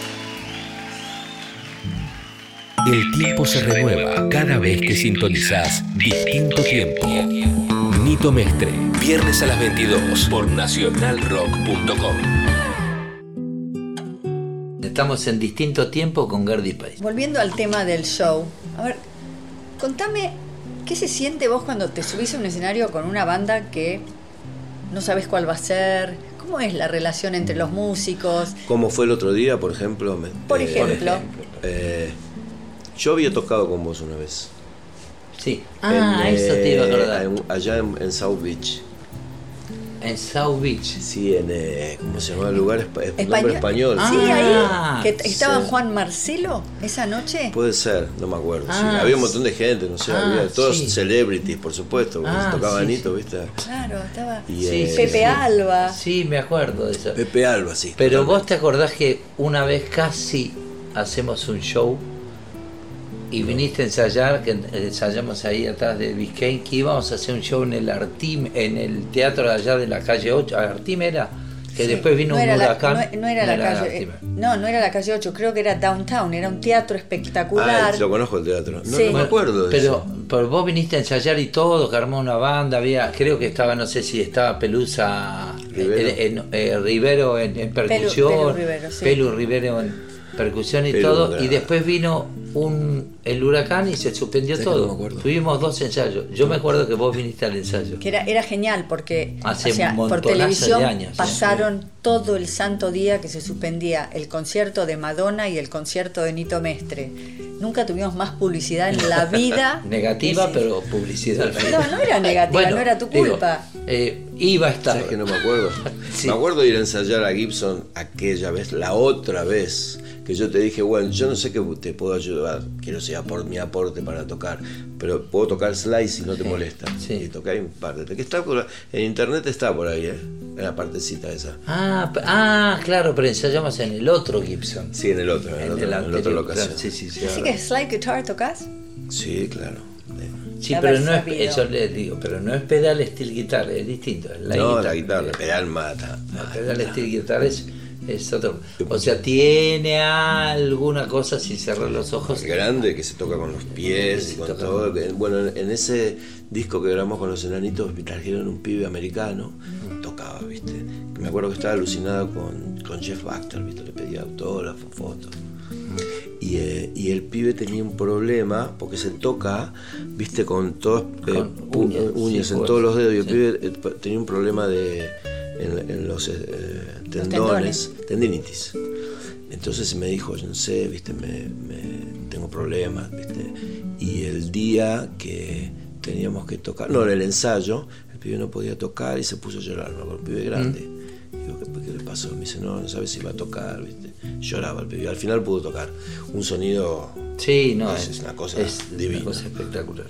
Speaker 3: El tiempo se renueva cada vez que sintonizás Distinto Tiempo. Nito Mestre, viernes a las 22 por nacionalrock.com.
Speaker 1: Estamos en Distinto Tiempo con Gardy Pace.
Speaker 2: Volviendo al tema del show, a ver, contame, ¿qué se siente vos cuando te subís a un escenario con una banda que no sabes cuál va a ser? ¿Cómo es la relación entre los músicos?
Speaker 5: ¿Cómo fue el otro día, por ejemplo?
Speaker 2: Por ejemplo.
Speaker 5: Yo había tocado con vos una vez.
Speaker 1: Sí. Eso te iba a acordar.
Speaker 5: Allá en South Beach.
Speaker 1: En South Beach.
Speaker 5: Sí, ¿cómo se llama el lugar? Nombre español.
Speaker 2: Sí, ahí. Que estaba
Speaker 5: sí.
Speaker 2: Juan Marcelo esa noche.
Speaker 5: Puede ser, no me acuerdo. Sí. Había un montón de gente, no sé, había todos celebrities, por supuesto. Tocaba Anito, ¿viste?
Speaker 2: Claro, estaba
Speaker 5: y,
Speaker 2: Pepe Alba.
Speaker 1: Sí, me acuerdo de eso.
Speaker 5: Pepe Alba, sí.
Speaker 1: Pero vos te acordás que una vez casi hacemos un show y viniste a ensayar, que ensayamos ahí atrás de Biscayne, que íbamos a hacer un show en el Artim, en el teatro allá de la calle 8, Artim era, que después vino un huracán.
Speaker 2: No era la calle, no era la calle 8, creo que era Downtown, era un teatro espectacular.
Speaker 5: Lo conozco el teatro, no me acuerdo de
Speaker 1: pero,
Speaker 5: eso.
Speaker 1: Pero vos viniste a ensayar y todo, que armó una banda, creo que estaba, no sé si estaba Pelusa Rivero en percusión, Pelu Rivero en percusión y todo, y después vino el huracán y se suspendió todo. Tuvimos 2 ensayos. Yo me acuerdo que vos viniste al ensayo.
Speaker 2: Que era genial porque
Speaker 1: por
Speaker 2: televisión
Speaker 1: de años,
Speaker 2: pasaron todo el santo día que se suspendía el concierto de Madonna y el concierto de Nito Mestre. Nunca tuvimos más publicidad en la vida.
Speaker 1: Negativa, pero publicidad.
Speaker 2: No era negativa, no era tu culpa.
Speaker 1: Iba a estar.
Speaker 5: ¿Sabes que no me acuerdo? Sí. Me acuerdo de ir a ensayar a Gibson aquella vez, la otra vez, que yo te dije, bueno, yo no sé qué te puedo ayudar, quiero sea por mi aporte para tocar, pero puedo tocar slide si no te molesta. Sí. Y tocar en parte. Que está en internet está por ahí, en la partecita esa.
Speaker 1: Claro, pero ensayamos en el otro Gibson.
Speaker 5: Sí, en el otro, en la otra locación.
Speaker 2: Sí, ¿así que slide guitar tocas?
Speaker 5: Sí, claro.
Speaker 1: Sí, pero no es, eso les digo, pero no es pedal steel guitar, es distinto. Es
Speaker 5: la guitarra, pedal mata.
Speaker 1: La pedal steel guitar es otro. O sea, tiene alguna cosa sin cerrar los ojos.
Speaker 5: Es grande, que se toca con los pies y con todo. Bueno, en ese disco que grabamos con los Enanitos, me trajeron un pibe americano, tocaba, ¿viste? Me acuerdo que estaba alucinado con Jeff Baxter, ¿viste? Le pedía autógrafos, fotos. Y el pibe tenía un problema porque se toca, viste, con todas uñas en todos los dedos, y el pibe tenía un problema en los tendones, tendinitis. Entonces me dijo, yo no sé, viste, tengo problemas, viste. Y el día que teníamos que tocar, en el ensayo, el pibe no podía tocar y se puso a llorar, ¿no? El pibe grande. Digo, ¿qué le pasó? Me dice, no sabe si va a tocar, ¿viste? Lloraba el pibe. Al final pudo tocar. Un sonido.
Speaker 1: Sí,
Speaker 5: es una cosa divina.
Speaker 1: Una cosa espectacular.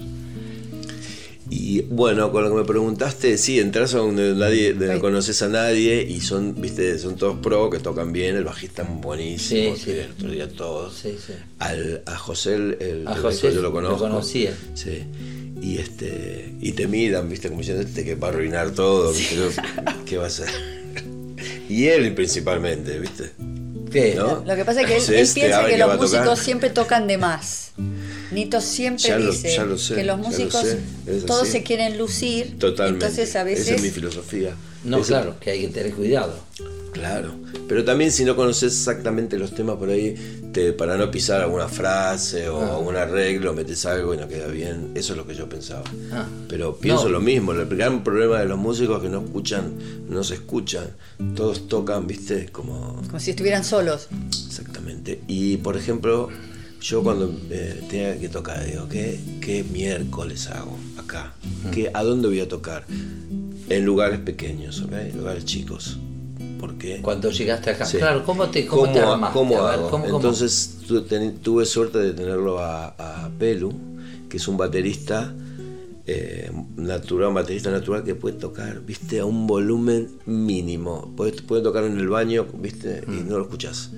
Speaker 5: Y bueno, con lo que me preguntaste, sí, entras a donde no conoces a nadie y son todos pro que tocan bien, el bajista es buenísimo, el otro día todos.
Speaker 1: Sí.
Speaker 5: A José, el
Speaker 1: José
Speaker 5: yo lo conozco.
Speaker 1: Lo conocía.
Speaker 5: Sí. Y te miran, viste, como diciendo, que va a arruinar todo, ¿viste? ¿Qué va a hacer? Y él principalmente, ¿viste? ¿No?
Speaker 2: Lo que pasa es que él piensa que los músicos siempre tocan de más. Nito siempre dice que los músicos todos se quieren lucir.
Speaker 5: Totalmente.
Speaker 2: Entonces a veces...
Speaker 5: Esa es mi filosofía.
Speaker 1: Claro, que hay que tener cuidado.
Speaker 5: Claro, pero también si no conoces exactamente los temas por ahí, para no pisar alguna frase o algún arreglo, metes algo y no queda bien. Eso es lo que yo pensaba. Pero pienso lo mismo. El gran problema de los músicos es que no escuchan, no se escuchan. Todos tocan, ¿viste? Como
Speaker 2: si estuvieran solos.
Speaker 5: Exactamente. Y por ejemplo, yo cuando tenía que tocar, digo, ¿qué miércoles hago acá? ¿A dónde voy a tocar? En lugares pequeños, ¿ok? Lugares chicos. ¿Por qué?
Speaker 1: Cuando llegaste acá, claro, ¿cómo te armaste?
Speaker 5: ¿Cómo hago? Entonces tuve suerte de tenerlo a Pelu, que es un baterista natural, un baterista natural que puede tocar, viste, a un volumen mínimo. Puede tocar en el baño, viste, y no lo escuchás.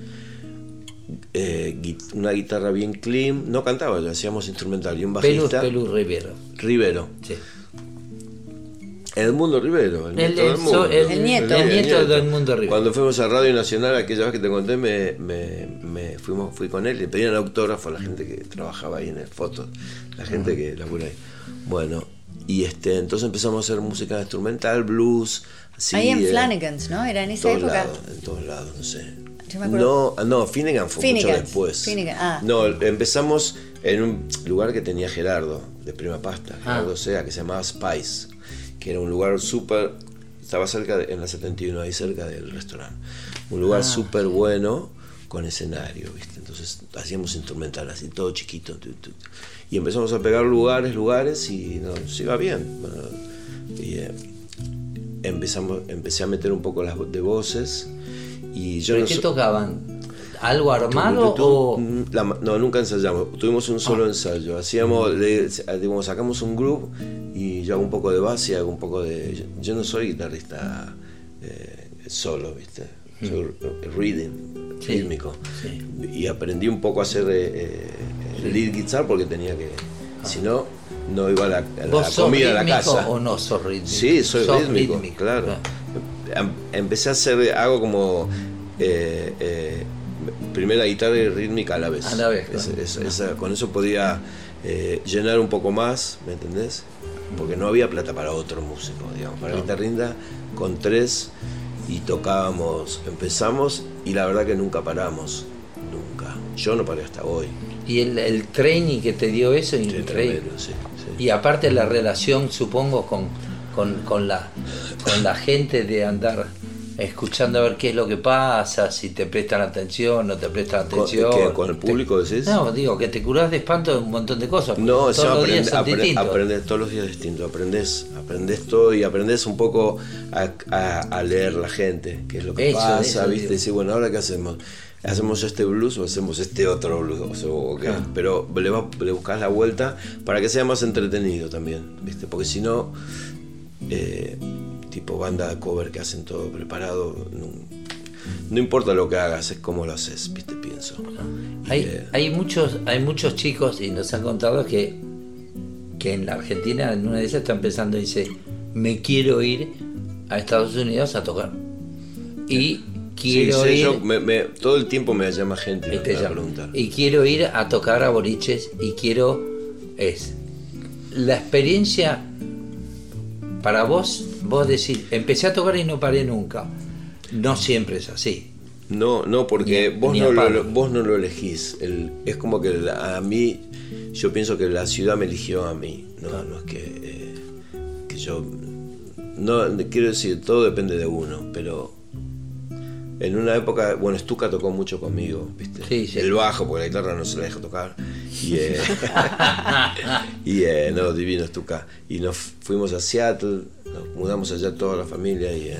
Speaker 5: Una guitarra bien clean, no cantaba, lo hacíamos instrumental, y un bajista.
Speaker 1: Pelu Rivero.
Speaker 5: Sí. Edmundo Rivero,
Speaker 1: el nieto de Edmundo Rivero.
Speaker 5: Cuando fuimos a Radio Nacional, aquella vez que te conté, fui con él y le pedían autógrafo a la gente que trabajaba ahí en el foto, la gente que labura ahí. Bueno, y entonces empezamos a hacer música instrumental, blues, así.
Speaker 2: Ahí en Flanagan's, ¿no? Era en esa época.
Speaker 5: En todos lados, no sé.
Speaker 2: Yo me acuerdo.
Speaker 5: No, Finnegan fue mucho después. No, empezamos en un lugar que tenía Gerardo, de Prima Pasta, Gerardo Sea, que se llamaba Spice, que era un lugar súper estaba en la 71, ahí cerca del restaurante. Un lugar súper bueno, con escenario, ¿viste? Entonces hacíamos instrumental así, todo chiquito. Y empezamos a pegar lugares y nos iba bien. Bueno, y empecé a meter un poco las de voces. Y yo
Speaker 1: ¿Pero qué tocaban? ¿Algo armado o...?
Speaker 5: No, nunca ensayamos. Tuvimos un solo ensayo. Sacamos un groove y yo hago un poco de base y hago un poco de... Yo no soy guitarrista solo, ¿viste? Soy rítmico. Sí. Y aprendí un poco a hacer lead guitar porque tenía que... Si no iba a la comida a la casa.
Speaker 1: ¿O no sos rítmico?
Speaker 5: Sí, soy rítmico, claro. Empecé a hacer... Hago como... primera guitarra y rítmica a la vez. Claro. Con eso podía llenar un poco más, ¿me entendés? Porque no había plata para otro músico, digamos. Para guitarrinda, con 3 y empezamos y la verdad que nunca paramos, nunca. Yo no paré hasta hoy.
Speaker 1: Y el training que te dio eso es increíble.
Speaker 5: Sí.
Speaker 1: Y aparte la relación, supongo, con la gente de andar escuchando a ver qué es lo que pasa, si te prestan atención, no te prestan atención.
Speaker 5: ¿Con el público decís?
Speaker 1: No, digo, que te curás de espanto de un montón de cosas.
Speaker 5: No, aprendes todos los días distintos, aprendes todo y aprendes un poco a leer la gente, qué es lo que pasa, ¿viste? Y decir, bueno, ¿ahora qué hacemos? ¿Hacemos este blues o hacemos este otro blues? Pero le buscas la vuelta para que sea más entretenido también, ¿viste? Porque si no... tipo banda de cover que hacen todo preparado, no importa lo que hagas, es cómo lo haces, ¿viste? Pienso.
Speaker 1: Hay muchos chicos, y nos han contado que en la Argentina, en una de esas están pensando, dice, me quiero ir a Estados Unidos a tocar. Y quiero ir...
Speaker 5: todo el tiempo me llama gente y me preguntar.
Speaker 1: Y quiero ir a tocar a boliches y la experiencia... Para vos decís, empecé a tocar y no paré nunca. No siempre es así.
Speaker 5: No, porque vos no lo elegís. Es como que a mí, yo pienso que la ciudad me eligió a mí. No es que yo... No, quiero decir, todo depende de uno, pero... En una época, bueno, Stuka tocó mucho conmigo, ¿viste? Sí. El bajo, porque la guitarra no se la deja tocar. No, divino Stuka. Y nos fuimos a Seattle, nos mudamos allá toda la familia y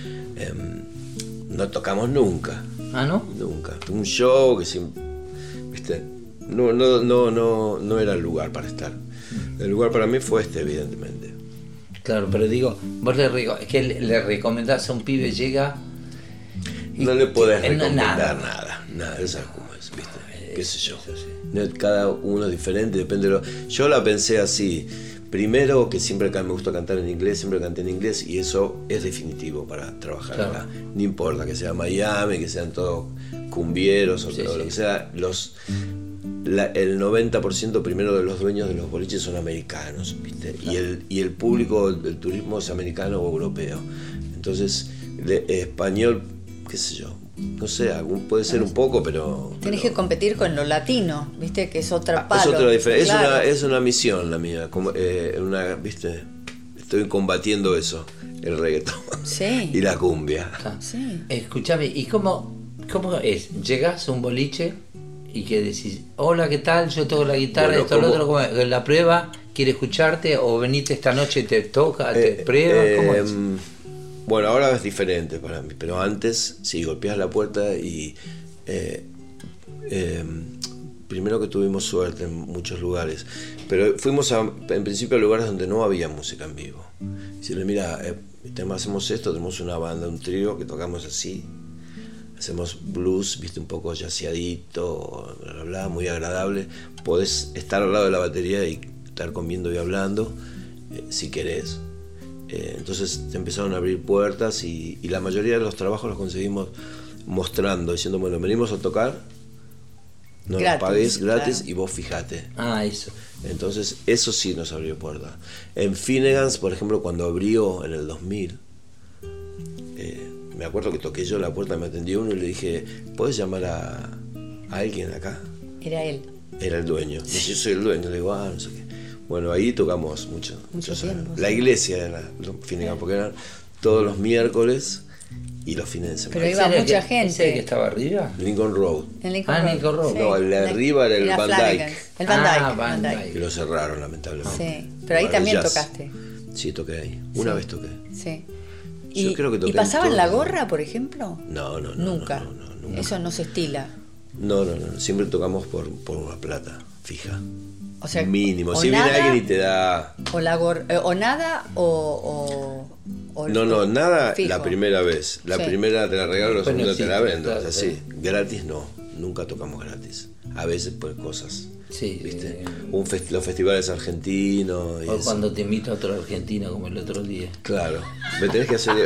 Speaker 5: no tocamos nunca.
Speaker 1: ¿Ah, no?
Speaker 5: Nunca. Un show que ¿viste? No era el lugar para estar. El lugar para mí fue evidentemente.
Speaker 1: Claro, pero digo, vos le recomendás a un pibe, llega...
Speaker 5: No le podés recomendar nada, eso es como es, ¿viste? Qué sé yo. Cada uno es diferente, depende de Yo la pensé así. Primero, que siempre me gusta cantar en inglés, siempre canté en inglés, y eso es definitivo para trabajar acá. No importa que sea Miami, que sean todos cumbieros o lo que sea. El 90% primero de los dueños de los boliches son americanos, ¿viste? Claro. Y el público del turismo es americano o europeo. Entonces, español, qué sé yo, no sé, puede ser un poco, pero...
Speaker 2: Tenés que competir con lo latino, ¿viste? Que es otra palo.
Speaker 5: Es otra diferencia,
Speaker 2: claro.
Speaker 5: Es una misión la mía, ¿viste? Estoy combatiendo eso, el reggaetón y la cumbia.
Speaker 2: Sí.
Speaker 1: Escuchame, ¿y cómo es? ¿Llegás a un boliche y que decís, hola, ¿qué tal? Yo toco la guitarra, esto, lo otro, la prueba, quiere escucharte, o veniste esta noche y te toca, te prueba? ¿Cómo es?
Speaker 5: Bueno, ahora es diferente para mí, pero antes sí, golpeas la puerta y primero que tuvimos suerte en muchos lugares, pero fuimos en principio a lugares donde no había música en vivo. Y decirle, mira, hacemos esto, tenemos una banda, un trío que tocamos así, hacemos blues, viste, un poco yaceadito, bla, bla, bla, muy agradable, podés estar al lado de la batería y estar comiendo y hablando, si querés. Entonces te empezaron a abrir puertas y la mayoría de los trabajos los conseguimos mostrando, diciendo, bueno, venimos a tocar, no nos pagues gratis, claro. Y vos fijate.
Speaker 1: Eso.
Speaker 5: Entonces eso sí nos abrió puertas. En Finnegans, por ejemplo, cuando abrió en el 2000, me acuerdo que toqué yo la puerta, me atendió uno y le dije, ¿puedes llamar a alguien acá?
Speaker 2: Era él.
Speaker 5: Era el dueño. Sí. Yo soy el dueño, le digo, no sé qué. Bueno, ahí tocamos mucho
Speaker 2: tiempo.
Speaker 5: La iglesia era Finnegans, porque eran todos los miércoles y los fines de semana.
Speaker 2: Pero iba mucha gente.
Speaker 1: ¿Ese que estaba arriba?
Speaker 5: Lincoln Road.
Speaker 2: En
Speaker 1: Lincoln Road.
Speaker 2: Sí.
Speaker 5: No, el de arriba era el
Speaker 2: Era
Speaker 5: Van
Speaker 2: Flanagan.
Speaker 5: Dyke.
Speaker 2: El Van Dyke.
Speaker 1: Van
Speaker 2: Van
Speaker 1: Dyke.
Speaker 5: Y lo cerraron, lamentablemente.
Speaker 2: Sí, pero ahí
Speaker 5: Para el
Speaker 2: también
Speaker 5: jazz.
Speaker 2: tocaste.
Speaker 5: Sí, toqué ahí. Una vez toqué.
Speaker 2: Sí.
Speaker 5: Yo creo que toqué
Speaker 2: ¿Y pasaban
Speaker 5: en
Speaker 2: la
Speaker 5: todo.
Speaker 2: gorra, por ejemplo?
Speaker 5: No.
Speaker 2: Nunca.
Speaker 5: nunca.
Speaker 2: Eso no se estila.
Speaker 5: No. Siempre tocamos por una plata fija.
Speaker 2: O sea,
Speaker 5: mínimo.
Speaker 2: o
Speaker 5: Si viene
Speaker 2: nada,
Speaker 5: alguien y te da.
Speaker 2: O la gorra, o nada, o
Speaker 5: No, nada
Speaker 2: fijo.
Speaker 5: la primera vez. La
Speaker 2: Sí.
Speaker 5: primera te la regalo, la
Speaker 1: Bueno,
Speaker 5: segunda
Speaker 1: sí,
Speaker 5: te la vendo.
Speaker 1: claro,
Speaker 5: Es así. Gratis no. Nunca tocamos gratis. A veces por cosas.
Speaker 1: Sí.
Speaker 5: ¿Viste? Los festivales argentinos. Y
Speaker 1: O
Speaker 5: eso.
Speaker 1: cuando te invita otro argentino como el otro día.
Speaker 5: Claro. Me tenés que hacer.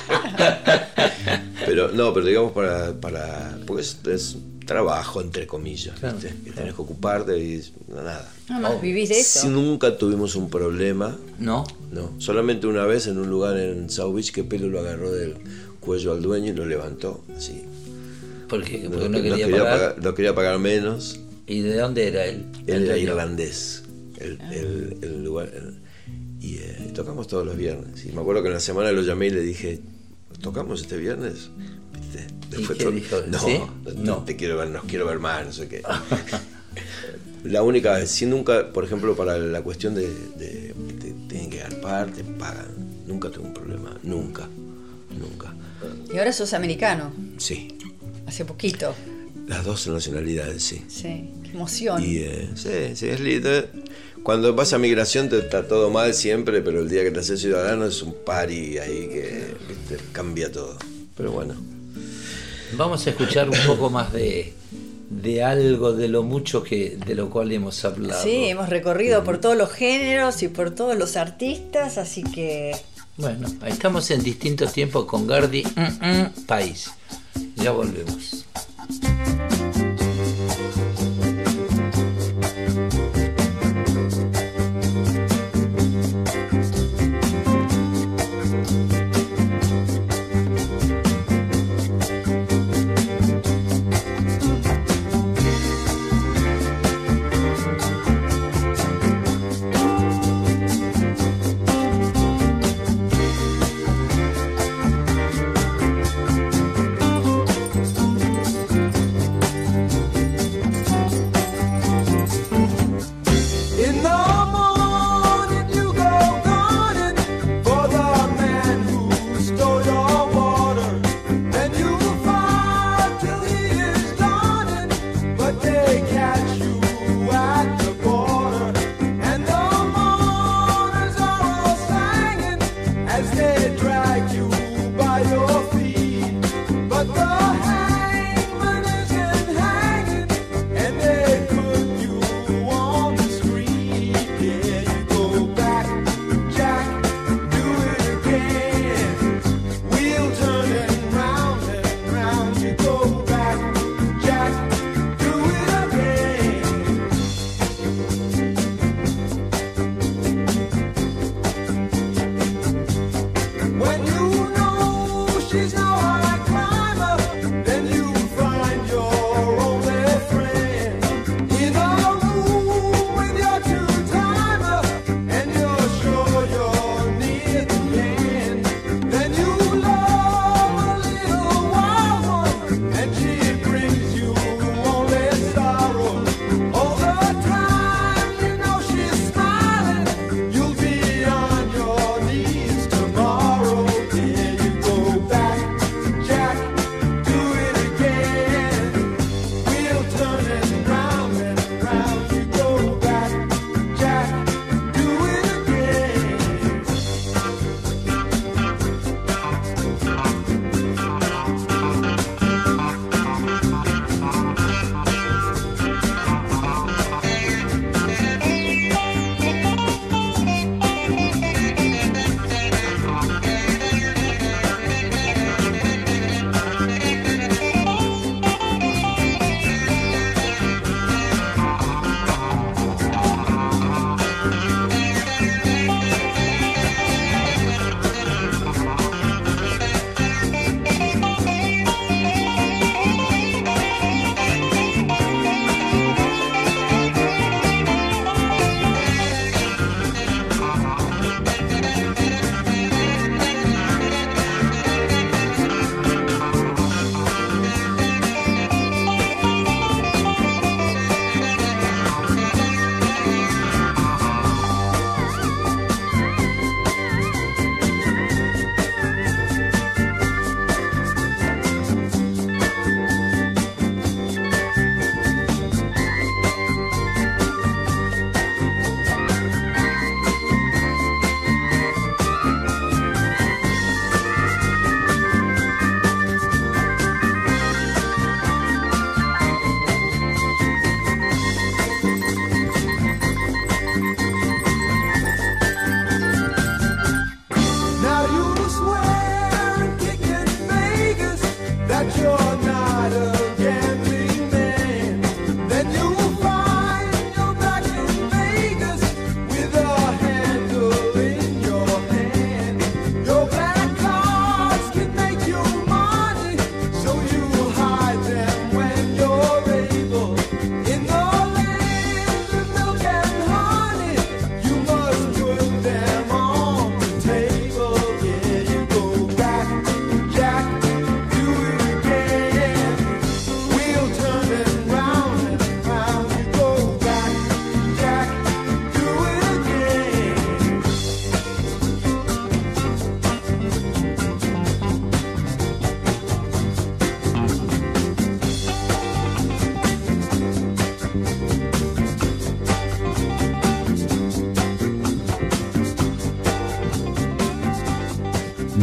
Speaker 5: pero digamos para. Porque es trabajo, entre comillas.
Speaker 1: Claro,
Speaker 5: ¿viste? Que tenés que ocuparte y nada.
Speaker 2: Nada más vivís de eso.
Speaker 5: Si nunca tuvimos un problema.
Speaker 1: ¿No?
Speaker 5: No, solamente una vez en un lugar en South Beach que Pelo lo agarró del cuello al dueño y lo levantó, así.
Speaker 1: Porque no quería pagar.
Speaker 5: No quería pagar menos.
Speaker 1: ¿Y de dónde era él?
Speaker 5: Él era irlandés, el lugar. Y tocamos todos los viernes. Y me acuerdo que en la semana lo llamé y le dije, ¿tocamos este viernes? ¿Viste? Después
Speaker 1: ¿Y qué dijo?
Speaker 5: No,
Speaker 1: ¿Sí?
Speaker 5: no te quiero ver, nos quiero ver más, no sé qué. La única vez, si nunca, por ejemplo, para la cuestión de tienen que garpar, te pagan. Nunca tuve un problema, nunca.
Speaker 2: Y ahora sos americano,
Speaker 5: Sí,
Speaker 2: hace poquito.
Speaker 5: las dos nacionalidades, sí.
Speaker 2: Sí, qué emoción.
Speaker 5: Y sí, es lindo. Cuando vas a migración te está todo mal siempre, pero el día que te haces ciudadano es un party ahí que ¿viste? Cambia todo. Pero bueno.
Speaker 1: Vamos a escuchar un poco más de algo de lo mucho de lo cual hemos hablado.
Speaker 2: Sí, hemos recorrido por todos los géneros y por todos los artistas, así que
Speaker 1: Bueno, estamos en distintos tiempos con Gardi País. Ya volvemos.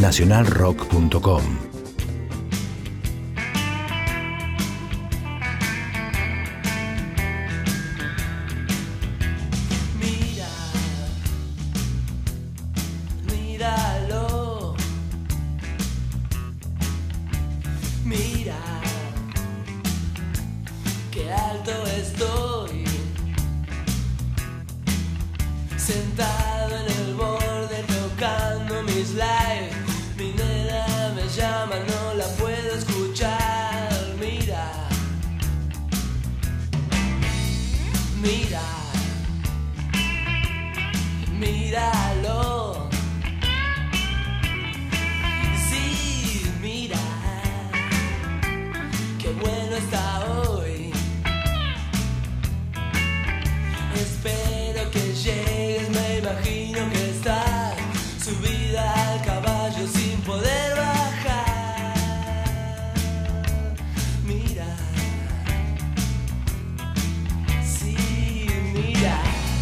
Speaker 3: nacionalrock.com.
Speaker 7: Míralo, mira, qué alto estoy, sentado en el borde tocando mis live. Mi nena me llama, no la puedo escuchar. Mira, mira, míralo. Sí, mira, qué bueno está hoy. Espero que llegues, me imagino que estás subida al caballo sin poder bajar. Mira, sí, mira.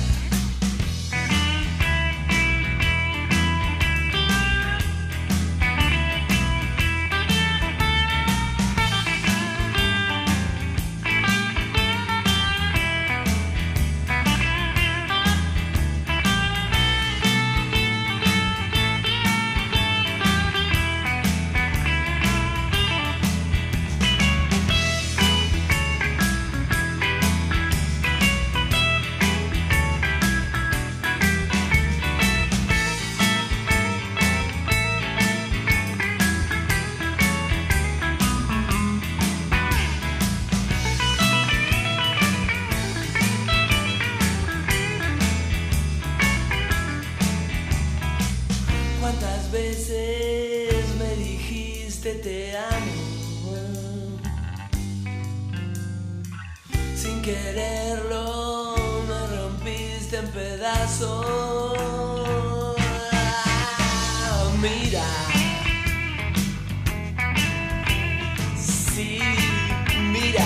Speaker 7: ¿Cuántas veces me dijiste te amo? Sin quererlo me rompiste en pedazos. Mira, sí, mira.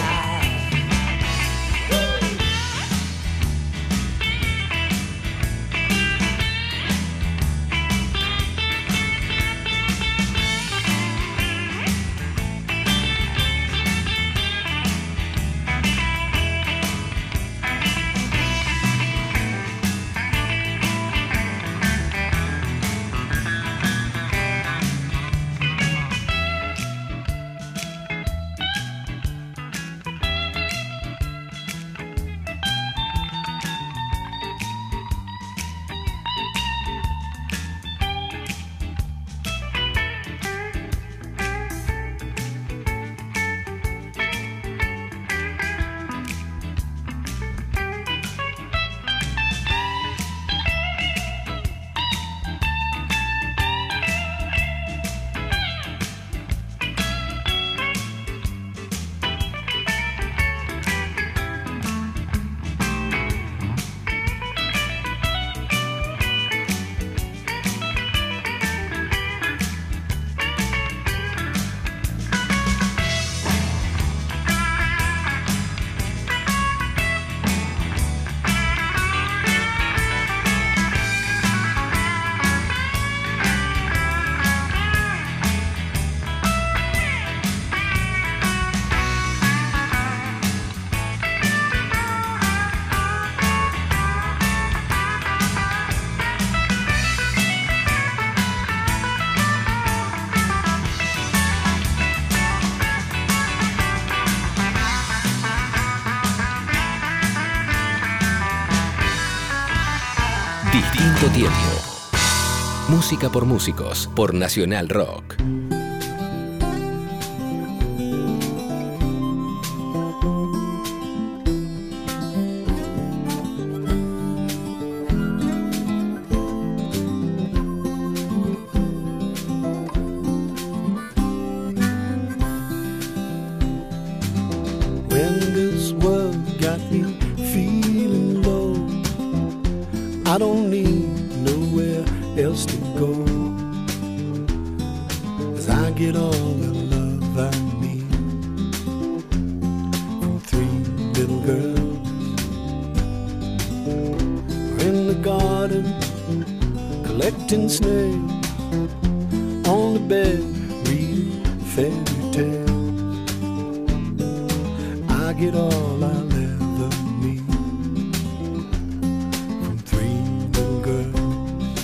Speaker 3: Distinto tiempo. Música por músicos, por Nacional Rock.
Speaker 8: When this world got me feeling low, I don't need nowhere else to go, 'cause I get all the love I need from 3 little girls. We're in the garden collecting snails on the bed reading fairy tales. I get all I'll ever need from 3 little girls.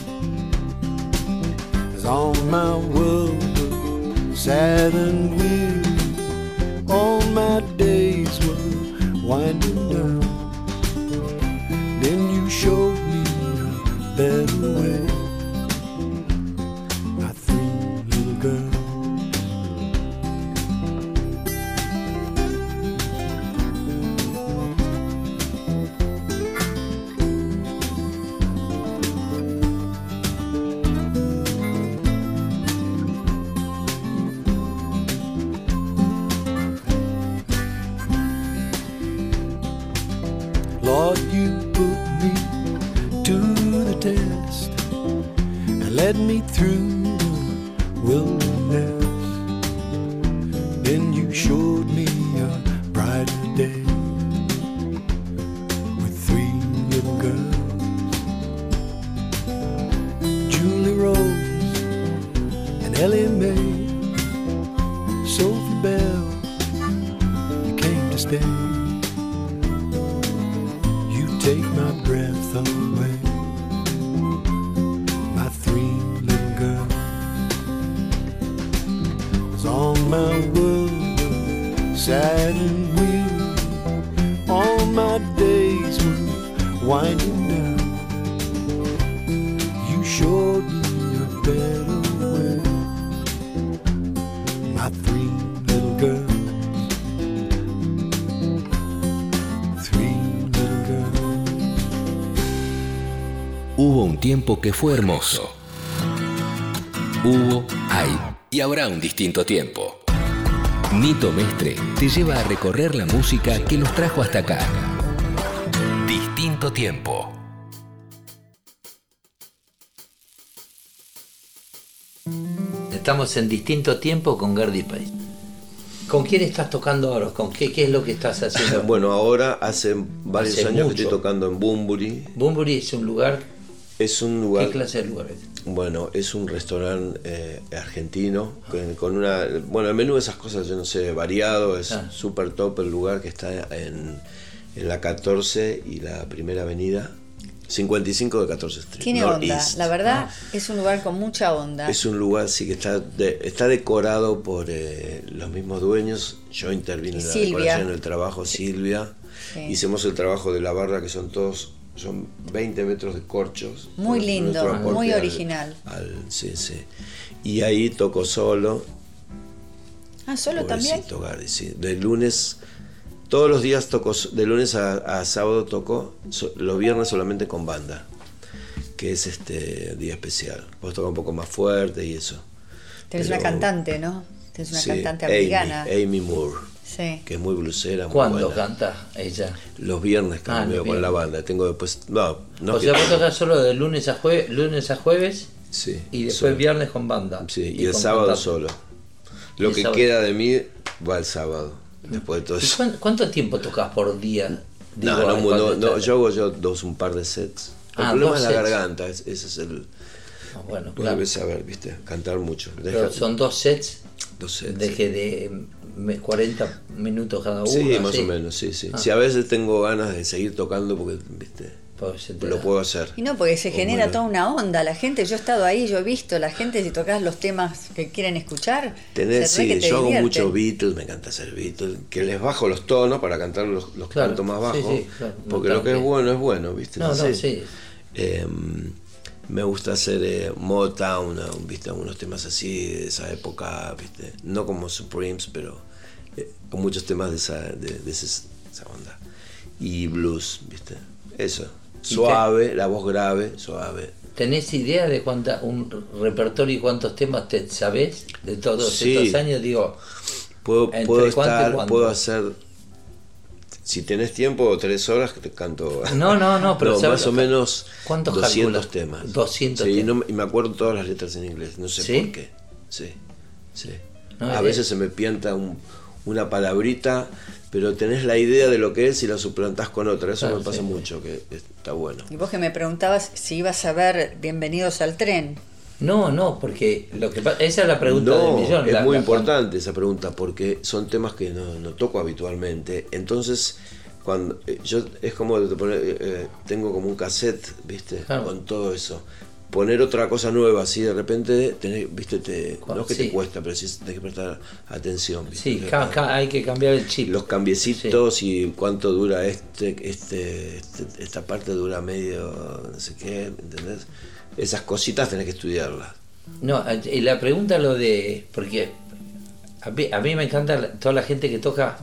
Speaker 8: As all my world was sad and weary, all my days were winding down. Then you showed me a better way. My 3 little girls. Lord, you put me to the test and led me through the wilderness. Then you showed me a brighter day with 3 little girls, Julie Rose and Ellie Mae, Sophie Bell. You came to stay. Take my breath away, my 3 little girls. As all my world was sad and weary, all my days were winding down. You showed me a better way, my 3 little girls.
Speaker 3: Hubo un tiempo que fue hermoso. Hubo, hay y habrá un distinto tiempo. Nito Mestre te lleva a recorrer la música que los trajo hasta acá. Distinto tiempo.
Speaker 1: Estamos en Distinto Tiempo con Gardy Pace. ¿Con quién estás tocando ahora? ¿Con qué es lo que estás haciendo?
Speaker 5: Bueno, ahora hace varios
Speaker 1: Hace
Speaker 5: años
Speaker 1: mucho.
Speaker 5: que estoy tocando en Bunbury.
Speaker 1: Bunbury es un lugar.
Speaker 5: Es un lugar.
Speaker 1: ¿Qué clase de lugar es?
Speaker 5: Bueno, es un restaurante argentino con una. Bueno, el menú de esas cosas, yo no sé, variado, es súper top el lugar que está en la 14 y la Primera Avenida. 55 de 14 Street.
Speaker 2: Tiene onda, la verdad es un lugar con mucha onda.
Speaker 5: Es un lugar, sí, que está decorado por los mismos dueños. Yo intervino en la decoración, en el trabajo, Silvia.
Speaker 2: Sí.
Speaker 5: Hicimos el trabajo de la barra, que son 20 metros de corchos.
Speaker 2: Muy lindo, muy original.
Speaker 5: Sí. Y ahí toco solo.
Speaker 2: Ah, ¿solo también?
Speaker 5: Gardy, sí. De lunes... Todos los días toco, de lunes a sábado toco, los viernes solamente con banda, que es día especial. Vos tocar un poco más fuerte y eso.
Speaker 2: Tenés una cantante, ¿no? Tenés una cantante americana.
Speaker 5: Amy Moore,
Speaker 2: sí,
Speaker 5: que es muy blusera.
Speaker 1: ¿Cuándo canta ella?
Speaker 5: Los viernes cambio con la banda. Tengo después... No,
Speaker 1: o sea, vos tocás solo de lunes a jueves
Speaker 5: sí,
Speaker 1: y después
Speaker 5: solo.
Speaker 1: Viernes con banda.
Speaker 5: Sí, y el sábado cantante. Solo. Lo que
Speaker 1: sábado.
Speaker 5: queda de mí va el sábado. Después de todo eso.
Speaker 1: ¿Cuánto tiempo tocas por día?
Speaker 5: No, yo hago un par de sets. El problema es la garganta, ese es el...
Speaker 1: bueno,
Speaker 5: claro. Debes saber, ¿viste? Cantar mucho.
Speaker 1: Pero son 2 sets.
Speaker 5: 2 sets.
Speaker 1: De 40 minutos cada uno.
Speaker 5: Sí, más o menos, sí. Si a veces tengo ganas de seguir tocando porque, ¿viste? Lo puedo hacer.
Speaker 2: Y no, porque se genera toda una onda. La gente, yo he estado ahí, yo he visto, la gente, si tocas los temas que quieren escuchar.
Speaker 5: Yo hago mucho Beatles, me encanta hacer Beatles, que les bajo los tonos para cantar los cantos más bajos, claro, porque lo que es bueno, ¿viste?
Speaker 1: Sí.
Speaker 5: Me gusta hacer Motown, ¿viste? Algunos temas así de esa época, ¿viste? No como Supremes, pero con muchos temas de esa onda. Y blues, ¿viste? Eso. Suave, la voz grave, suave.
Speaker 1: ¿Tenés idea de un repertorio y cuántos temas te sabés de todos estos años? Digo,
Speaker 5: puedo hacer, si tenés tiempo, 3 horas que te canto.
Speaker 1: No, pero
Speaker 5: más o menos 200
Speaker 1: calculas?
Speaker 5: temas.
Speaker 1: 200
Speaker 5: sí,
Speaker 1: temas.
Speaker 5: Y me acuerdo todas las letras en inglés, no sé por qué. Sí.
Speaker 1: No,
Speaker 5: a veces se me pianta una palabrita, pero tenés la idea de lo que es y la suplantás con otra. Eso me pasa mucho, que está bueno.
Speaker 2: Y vos que me preguntabas si ibas a ver Bienvenidos al Tren.
Speaker 1: No, porque lo que esa es la pregunta del millón.
Speaker 5: Es muy importante esa pregunta, porque son temas que no toco habitualmente. Entonces, cuando yo es como tengo como un cassette, ¿viste? Claro. Con todo eso. Poner otra cosa nueva así de repente, ¿viste? No es que te cuesta, pero sí tenés que prestar atención, ¿viste?
Speaker 1: Sí, hay que cambiar el chip.
Speaker 5: Los cambiecitos, sí. Y cuánto dura esta parte dura medio, no sé qué, ¿entendés? Esas cositas tenés que estudiarlas.
Speaker 1: No, y la pregunta porque a mí me encanta toda la gente que toca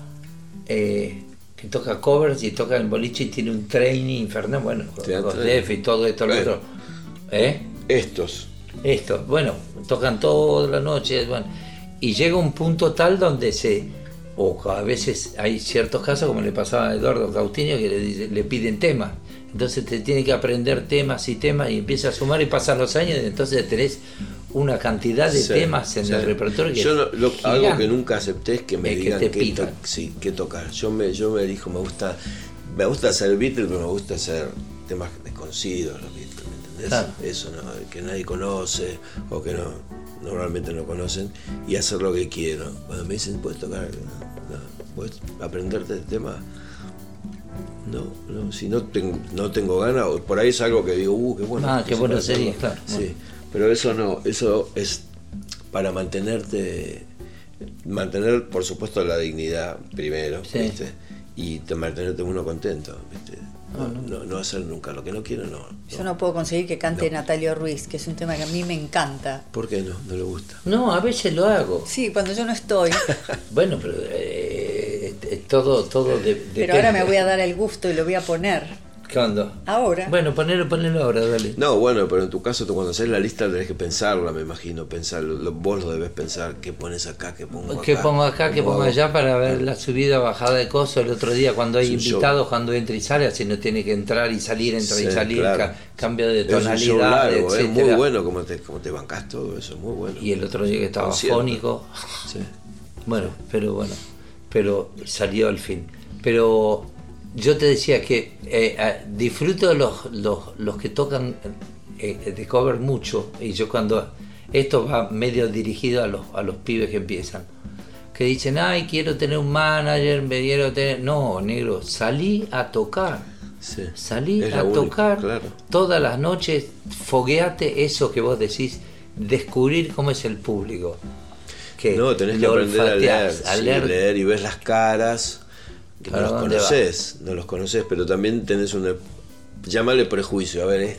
Speaker 1: covers y toca en boliche y tiene un training infernal, bueno, con Def y todo esto, lo otro. Estos, bueno, tocan toda la noche, bueno, y llega un punto tal donde a veces hay ciertos casos, como le pasaba a Eduardo Cautinho, que le piden temas. Entonces te tiene que aprender temas y empieza a sumar y pasan los años y entonces tenés una cantidad de temas en el repertorio que
Speaker 5: algo que nunca acepté es que me digan qué tocar. Yo me elijo, me gusta hacer Beatles, pero me gusta hacer temas desconocidos, los Beatles, ¿me entendés? Claro. Eso, ¿no? Que nadie conoce o que normalmente no conocen, y hacer lo que quiero. Cuando me dicen, ¿puedes tocar? No, ¿puedes aprenderte el tema? No, si no tengo ganas, por ahí es algo que digo, qué bueno.
Speaker 1: Qué bueno sería, claro.
Speaker 5: Sí, pero eso es para mantener por supuesto la dignidad primero, sí. ¿Viste? Y mantenerte uno contento, ¿viste? No hacer nunca lo que no quiero, no.
Speaker 2: Yo no puedo conseguir que cante Natalio Ruiz, que es un tema que a mí me encanta.
Speaker 5: ¿Por qué no? ¿No le gusta?
Speaker 1: No, a veces lo hago.
Speaker 2: Sí, cuando yo no estoy.
Speaker 1: Bueno, pero todo depende.
Speaker 2: Pero ahora me voy a dar el gusto y lo voy a poner.
Speaker 1: ¿Cuándo?
Speaker 2: Ahora.
Speaker 1: Bueno, ponelo ahora, dale.
Speaker 5: No, bueno, pero en tu caso, tú cuando haces la lista tenés que pensarla, me imagino. Vos lo debes pensar, ¿qué pones acá? ¿Qué pongo acá?
Speaker 1: ¿Qué pongo acá? ¿Qué pongo allá? Para ver la subida, bajada de cosas. El otro día cuando hay invitados, cuando entra y sale, así no tiene que entrar y salir, y salir, claro. Cambio de tonalidad,
Speaker 5: es muy bueno como te bancás todo eso, muy bueno.
Speaker 1: Y el otro día que estaba fónico. Sí. Pero salió al fin. Pero yo te decía que disfruto de los que tocan de cover mucho, y yo cuando esto va medio dirigido a los pibes que empiezan, que dicen, quiero tener un manager, no, negro, salí a tocar,
Speaker 5: claro.
Speaker 1: Todas las noches, fogueate eso que vos decís, descubrir cómo es el público.
Speaker 5: Tenés que aprender a leer y ves las caras. Que no los conoces, pero también tenés llámale prejuicio, a ver,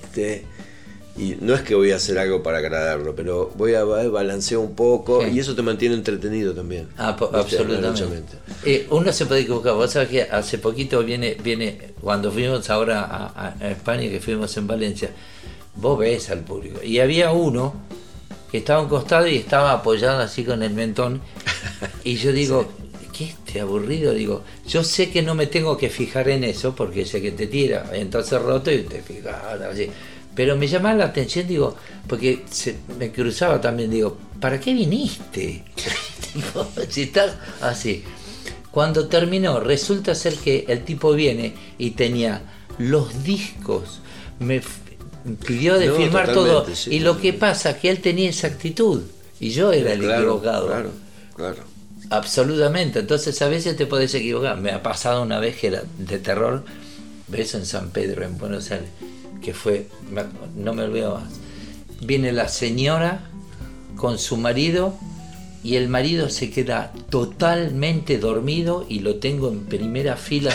Speaker 5: y no es que voy a hacer algo para agradarlo, pero voy a balancear un poco, y eso te mantiene entretenido también.
Speaker 1: Absolutamente. Uno se puede equivocar, vos sabés que hace poquito viene cuando fuimos ahora a España, que fuimos en Valencia, vos ves al público, y había uno que estaba a un costado y estaba apoyado así con el mentón, y yo digo, ¿qué aburrido? Digo, yo sé que no me tengo que fijar en eso porque sé que te tira, entonces roto y te fijas así. Pero me llamaba la atención, digo, porque me cruzaba también, digo, ¿para qué viniste? Digo, si estás así. Cuando terminó, resulta ser que el tipo viene y tenía los discos, me pidió de filmar todo, sí, y lo que pasa que él tenía esa actitud y yo era el equivocado.
Speaker 5: Claro.
Speaker 1: Absolutamente, entonces a veces te podés equivocar. Me ha pasado una vez que era de terror, ves, en San Pedro, en Buenos Aires, que fue, no me olvido más, viene la señora con su marido y el marido se queda totalmente dormido y lo tengo en primera fila,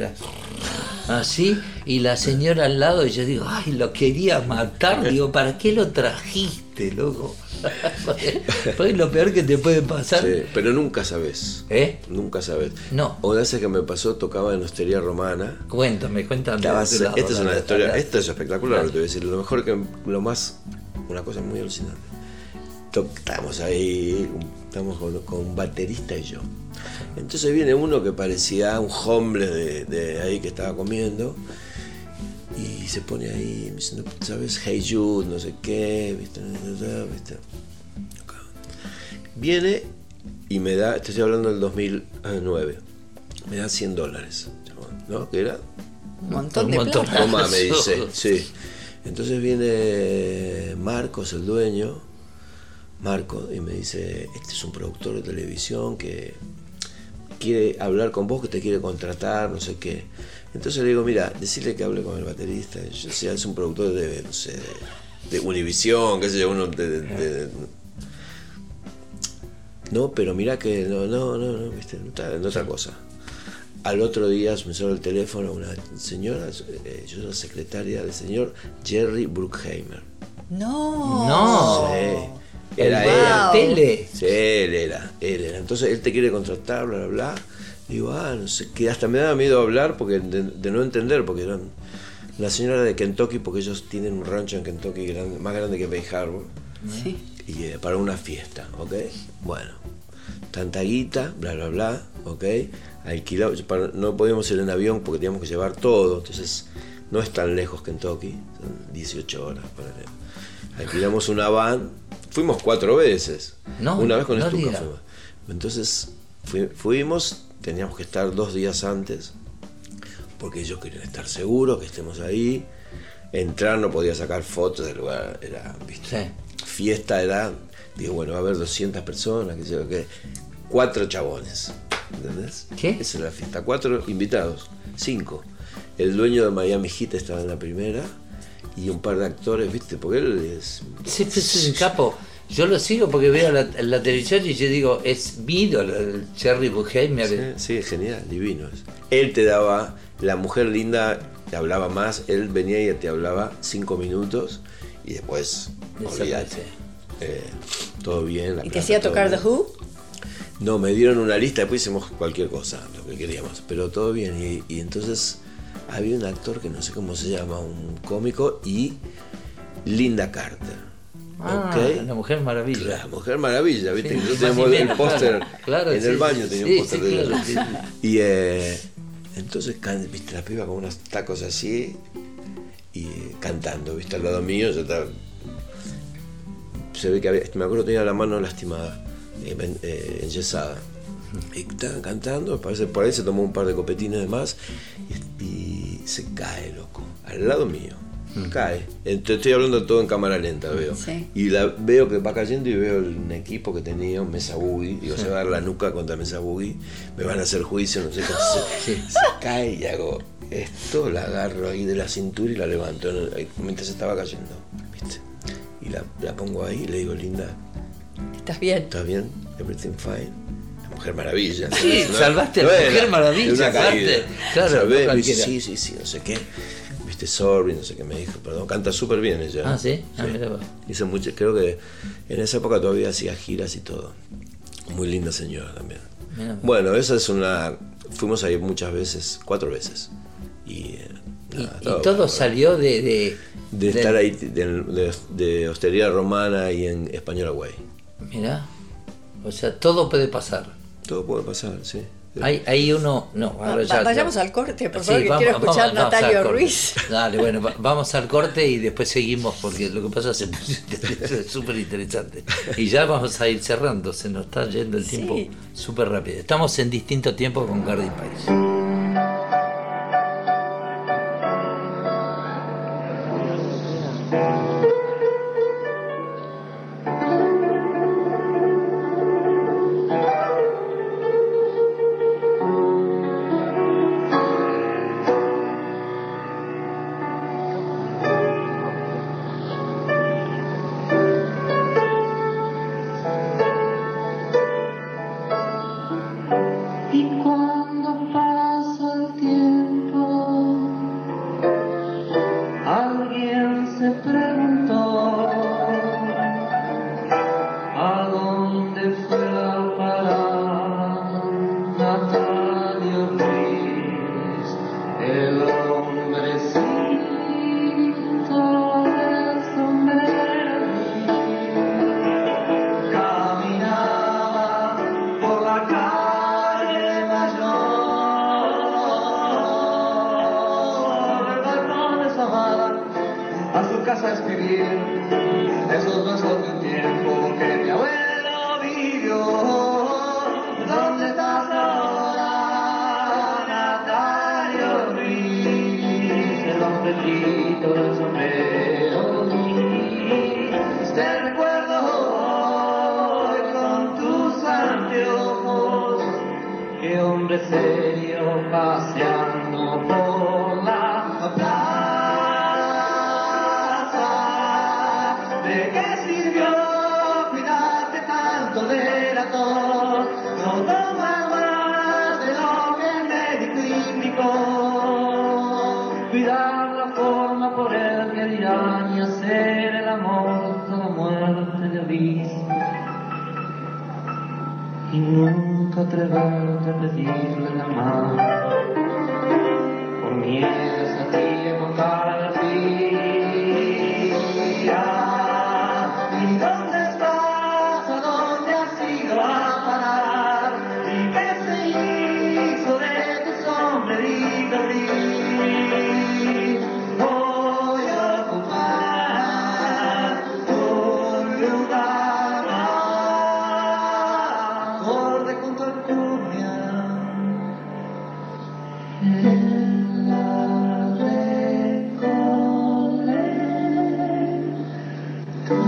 Speaker 1: así, y la señora al lado, y yo digo, lo quería matar, digo, ¿para qué lo trajiste, loco? Pues lo peor que te puede pasar.
Speaker 5: Sí, pero nunca sabes. Nunca sabes.
Speaker 1: No.
Speaker 5: Una vez que me pasó, tocaba en Hostería Romana.
Speaker 1: Cuéntame.
Speaker 5: Esta es una historia, esto es espectacular, lo te voy a decir. Una cosa muy alucinante. Estamos ahí, estamos con un baterista y yo. Entonces viene uno que parecía un homeless de ahí que estaba comiendo. Y se pone ahí, diciendo, ¿sabes? Hey Jude, no sé qué, ¿viste? Viene y me da, te estoy hablando del 2009, me da $100, ¿no? Que era
Speaker 2: un montón de plata.
Speaker 5: Toma, me dice, sí. Entonces viene Marcos, el dueño, Marco, y me dice, este es un productor de televisión que quiere hablar con vos, que te quiere contratar, no sé qué. Entonces le digo, mira, decirle que hable con el baterista. Yo decía, es un productor de, no sé, de Univisión, qué sé yo, uno no, pero mira que no, viste, no está en otra cosa. Al otro día me sonó el teléfono una señora, yo soy la secretaria del señor Jerry Bruckheimer.
Speaker 2: No.
Speaker 5: Sí. Era
Speaker 1: wow.
Speaker 5: él.
Speaker 1: Tele.
Speaker 5: Sí, él era. Entonces él te quiere contratar, bla, bla, bla. Digo, no sé, que hasta me daba miedo hablar porque de no entender, porque eran una señora de Kentucky, porque ellos tienen un rancho en Kentucky más grande que Bay Harbor.
Speaker 2: Sí.
Speaker 5: Y para una fiesta, ¿ok? Bueno, tanta guita, bla, bla, bla, ¿ok? Alquilado, no podíamos ir en avión porque teníamos que llevar todo, entonces no es tan lejos Kentucky, son 18 horas. Alquilamos una van, fuimos 4 veces, una vez con Stuka. Entonces fuimos, teníamos que estar 2 días antes, porque ellos querían estar seguros que estemos ahí. Entrar, no podía sacar fotos del lugar, era, ¿viste?
Speaker 1: Sí.
Speaker 5: Fiesta era, digo, bueno, va a haber 200 personas, que 4 chabones, ¿entendés?
Speaker 1: ¿Qué?
Speaker 5: Esa era la fiesta, 4 invitados, 5. El dueño de Miami Heat estaba en la primera y un par de actores, ¿viste? Porque él es...
Speaker 1: Sí, es un capo. Yo lo sigo porque veo la televisión y yo digo, es mi ídolo, el Jerry Bruckheimer.
Speaker 5: Sí, genial, divino. Él te daba, la mujer linda te hablaba más, él venía y te hablaba 5 minutos y después, olvídate. Todo bien.
Speaker 2: ¿Y te hacía tocar The Who?
Speaker 5: No, me dieron una lista, después hicimos cualquier cosa, lo que queríamos, pero todo bien. Y entonces había un actor que no sé cómo se llama, un cómico, y Linda Carter. ¿Okay?
Speaker 1: La Mujer Maravilla.
Speaker 5: La Mujer Maravilla, ¿viste?
Speaker 1: Sí,
Speaker 5: nosotros teníamos el póster,
Speaker 1: claro,
Speaker 5: en el baño tenía un póster de ella.
Speaker 1: Claro.
Speaker 5: Y entonces, ¿viste? La piba con unos tacos así y cantando, ¿viste? Al lado mío, yo estaba... Se ve que me acuerdo que tenía la mano lastimada, enyesada. Y estaba cantando, parece, por ahí se tomó un par de copetines de más y se cae, loco, al lado mío. Cae. Te estoy hablando todo en cámara lenta, veo. Sí. Y la veo que va cayendo y veo un equipo que tenía, un Mesa Boogie. Digo, se va a dar la nuca contra Mesa Boogie. Me van a hacer juicio, no sé qué. Se cae y hago esto, la agarro ahí de la cintura y la levanto mientras estaba cayendo, ¿viste? Y la pongo ahí y le digo, Linda,
Speaker 2: ¿estás bien?
Speaker 5: ¿Estás bien? ¿Everything fine? La Mujer Maravilla.
Speaker 1: Sí, ¿no? Salvaste a la Mujer Maravilla.
Speaker 5: Claro, sí, no sé qué. Sorry, no sé qué me dijo, perdón, canta súper bien ella.
Speaker 1: Ah, ¿sí?
Speaker 5: Hizo mucho, creo que en esa época todavía hacía giras y todo. Muy linda señora también. Bueno, esa es fuimos ahí muchas veces, 4 veces. Y
Speaker 1: todo salió de
Speaker 5: estar ahí, de Hostería Romana y en Española Way.
Speaker 1: Mirá, o sea, todo puede pasar.
Speaker 5: Todo puede pasar, sí.
Speaker 1: Hay uno, no, ahora ya,
Speaker 2: vayamos al corte, por favor, que quiero escuchar Natalia Ruiz.
Speaker 1: Dale, bueno, vamos al corte y después seguimos porque lo que pasa es súper interesante. Y ya vamos a ir cerrando, se nos está yendo el tiempo súper rápido. Estamos en Distinto Tiempo con Garden País.
Speaker 6: El hombre
Speaker 9: hombre serio paseando por la plaza. ¿De qué sirvió cuidarte tanto del actor? No tomas más de lo que el médico indicó. Cuidar la forma por el que dirán y hacer el amor hasta la muerte de aviso. Y nunca atreverte a pedirle la mano por miedo a ti a contar la vida. ¿Y dónde estás? ¿A dónde has ido a parar? ¿Y qué se hizo de tu sombrerito gris? Voy a ocupar un lugar más. Borde junto al Cumián, en la Recoleta.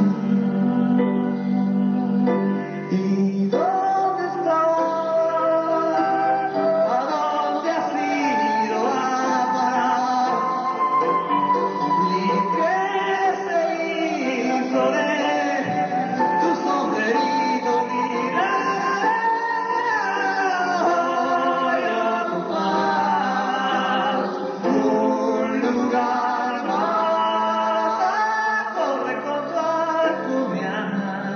Speaker 9: ¿Y dónde estás? ¿A dónde has ido a parar? ¿Y qué se hizo de tu sombrerito gris? Voy a ocupar un lugar más. Corre contra el Cumián,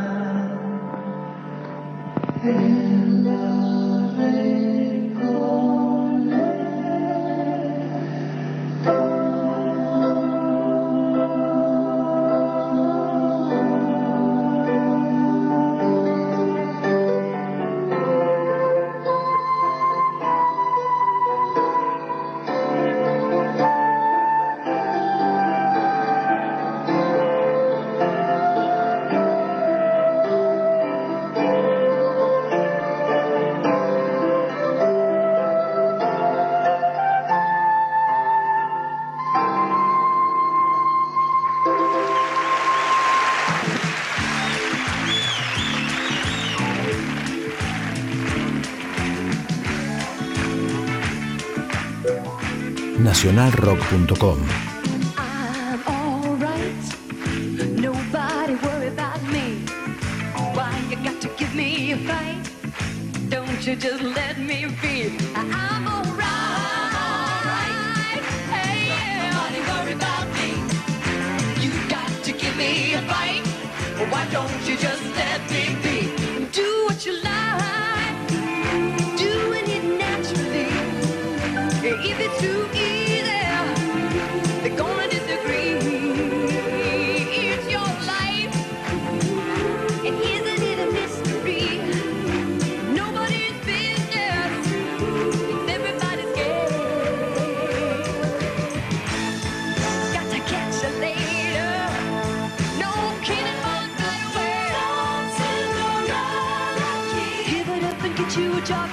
Speaker 9: en la
Speaker 10: nacionalrock.com.
Speaker 11: I'm alright. Nobody worry about me. Why you got to give me a fight? Don't you just let me be? I'm alright. Hey, yeah. Nobody worry about me. You got to give me a fight. Why don't you just let me be? Do what you like. Doing it naturally. If it's too easy, they're gonna disagree. It's your life, and isn't it a mystery? Nobody's business, it's everybody's game. Got to catch a later, no kidding, but right away. Give it up and get you a job.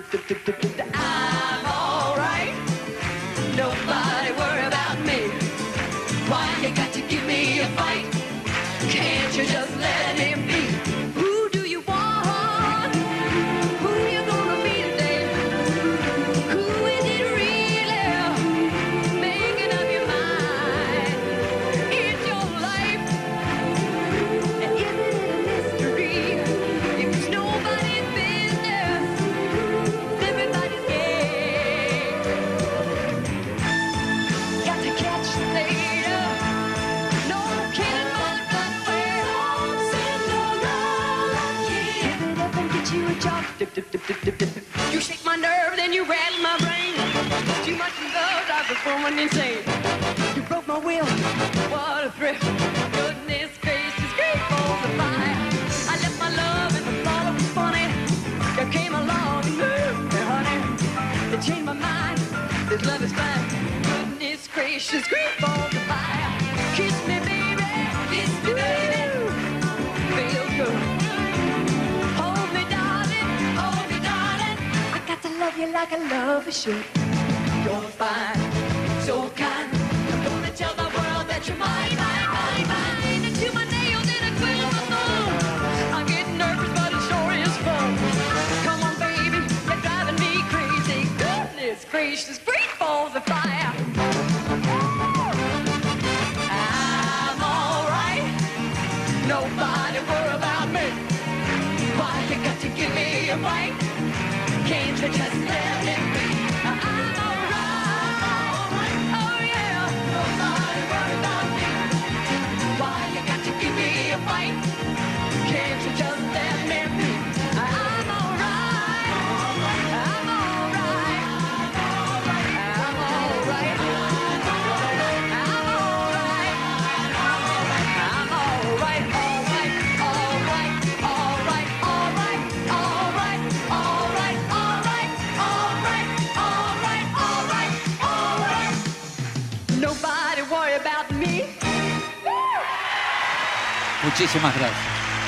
Speaker 11: I'm alright. Nobody worry about me. Why you got to give me a fight? Can't you just let me be? Who do you want? Who you gonna be today? Who is it really? Making up your mind. It's your life, and isn't it a mystery? If it's nobody's business, it's everybody's game. Got to catch the later. No kidding, but right away. Give it up and get you a job. You shake my nerve, then you rattle my brain. Too much love, I was going insane. You broke my will, what a thrill. Goodness gracious, great balls of fire. I left my love and I thought it was funny. You came along and moved me, honey. You changed my mind, this love is fine. Goodness gracious, great balls of fire. Kiss me, baby, kiss me, baby. Feel good. Hold me, darling, hold me, darling. I got to love you like I love a should. You're fine, so kind. I'm gonna tell the world that you're mine, mine, mine, mine. And to my nails and a quill of my thumb. I'm getting nervous, but it sure is fun. Come on, baby, you're driving me crazy. gracious, grateful for the fire. I'm alright. Nobody worry about me. Why you got to give me a break? Can't you just let it be? I'm alright. Oh yeah. Nobody worry about me. Why you got to give me a break? Can't you just let me be? I'm alright. I'm alright. I'm alright. I'm alright. I'm alright. Alright. Alright. Alright. Alright. Alright. Alright. Alright. Alright. Alright. Alright. Nobody worry about me.
Speaker 10: Muchísimas gracias.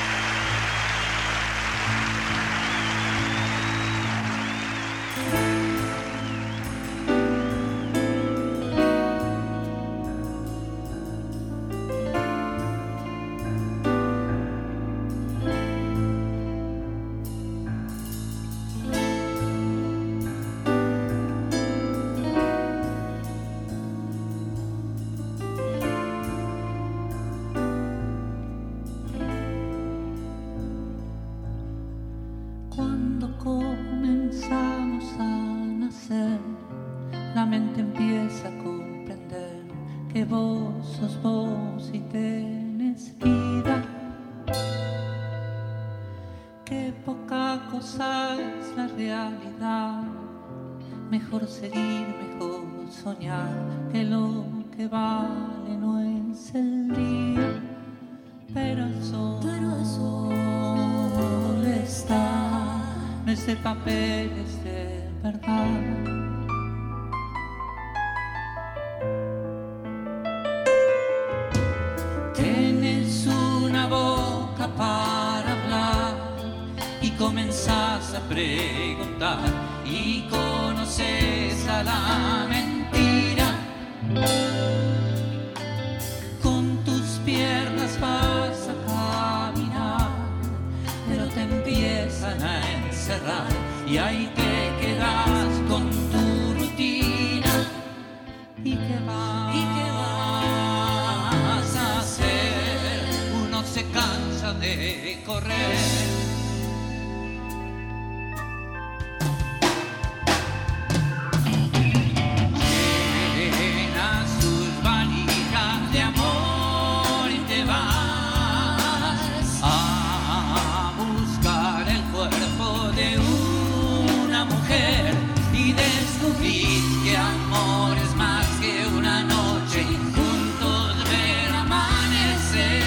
Speaker 12: Cuando comenzamos a nacer, la mente empieza a comprender que vos sos vos y tenés vida. Que poca cosa es la realidad. Mejor seguir, mejor soñar, que lo que vale no es el día, pero el sol está, no es de papel, es de verdad. Tienes una boca para hablar y comenzás a preguntar y conoces a la mentira. Con tus piernas vas a caminar, pero te empiezan a encerrar y ahí te quedas con tu rutina. ¿Y qué vas a hacer? Uno se cansa de correr. Que amor es más que una noche y juntos ver amanecer.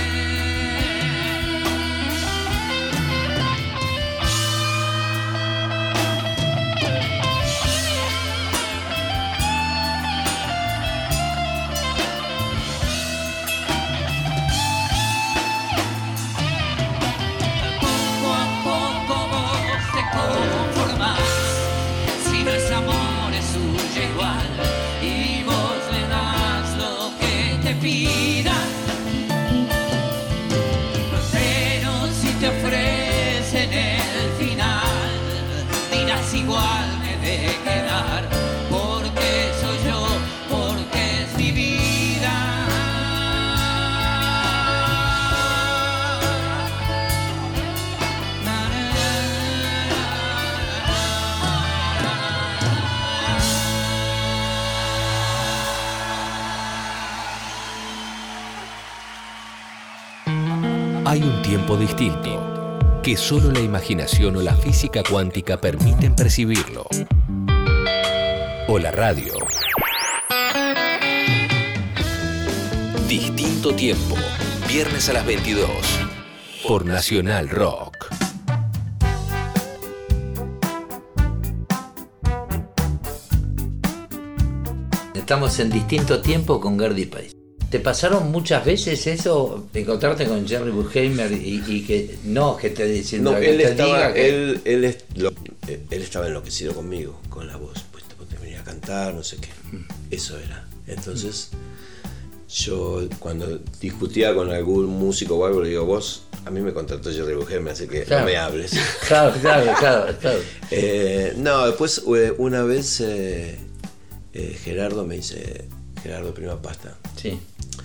Speaker 12: Poco a poco vos te conformás, si no es amor es suyo igual, y vos le das lo que te pida. Pero si te ofrecen el final, dirás igual me de quedar, porque soy yo, porque es mi vida.
Speaker 3: Hay un tiempo distinto, que solo la imaginación o la física cuántica permiten percibirlo. O la radio. Distinto tiempo, viernes a las 22, por Nacional Rock.
Speaker 1: Estamos en Distinto Tiempo con Gardel País. ¿Te pasaron muchas veces eso, encontrarte con Jerry Bruckheimer y que te dicen
Speaker 5: no,
Speaker 1: que
Speaker 5: él
Speaker 1: te
Speaker 5: estaba,
Speaker 1: diga que...
Speaker 5: él estaba enloquecido conmigo, con la voz, pues te venía a cantar, no sé qué, eso era. Entonces, yo cuando discutía con algún músico o algo, le digo, vos, a mí me contrató Jerry Bruckheimer, así que
Speaker 1: claro,
Speaker 5: no me hables.
Speaker 1: Claro.
Speaker 5: No, después una vez Gerardo me dice, Gerardo Prima Pasta.
Speaker 1: Sí.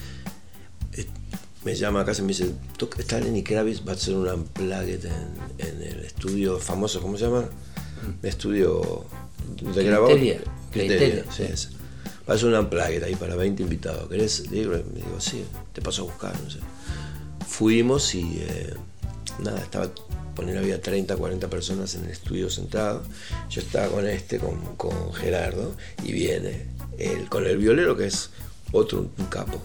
Speaker 5: Me llama a casa y me dice, está Lenny Kravitz, va a hacer un unplugged en el estudio famoso, ¿cómo se llama? El estudio de grabador. Criteria, sí, ese. Va a hacer un unplugged ahí para 20 invitados. ¿Querés? Me digo, sí, te paso a buscar, no sé. Fuimos y nada, había 30, 40 personas en el estudio sentado. Yo estaba con Gerardo, y viene él con el violero, que es otro, un capo.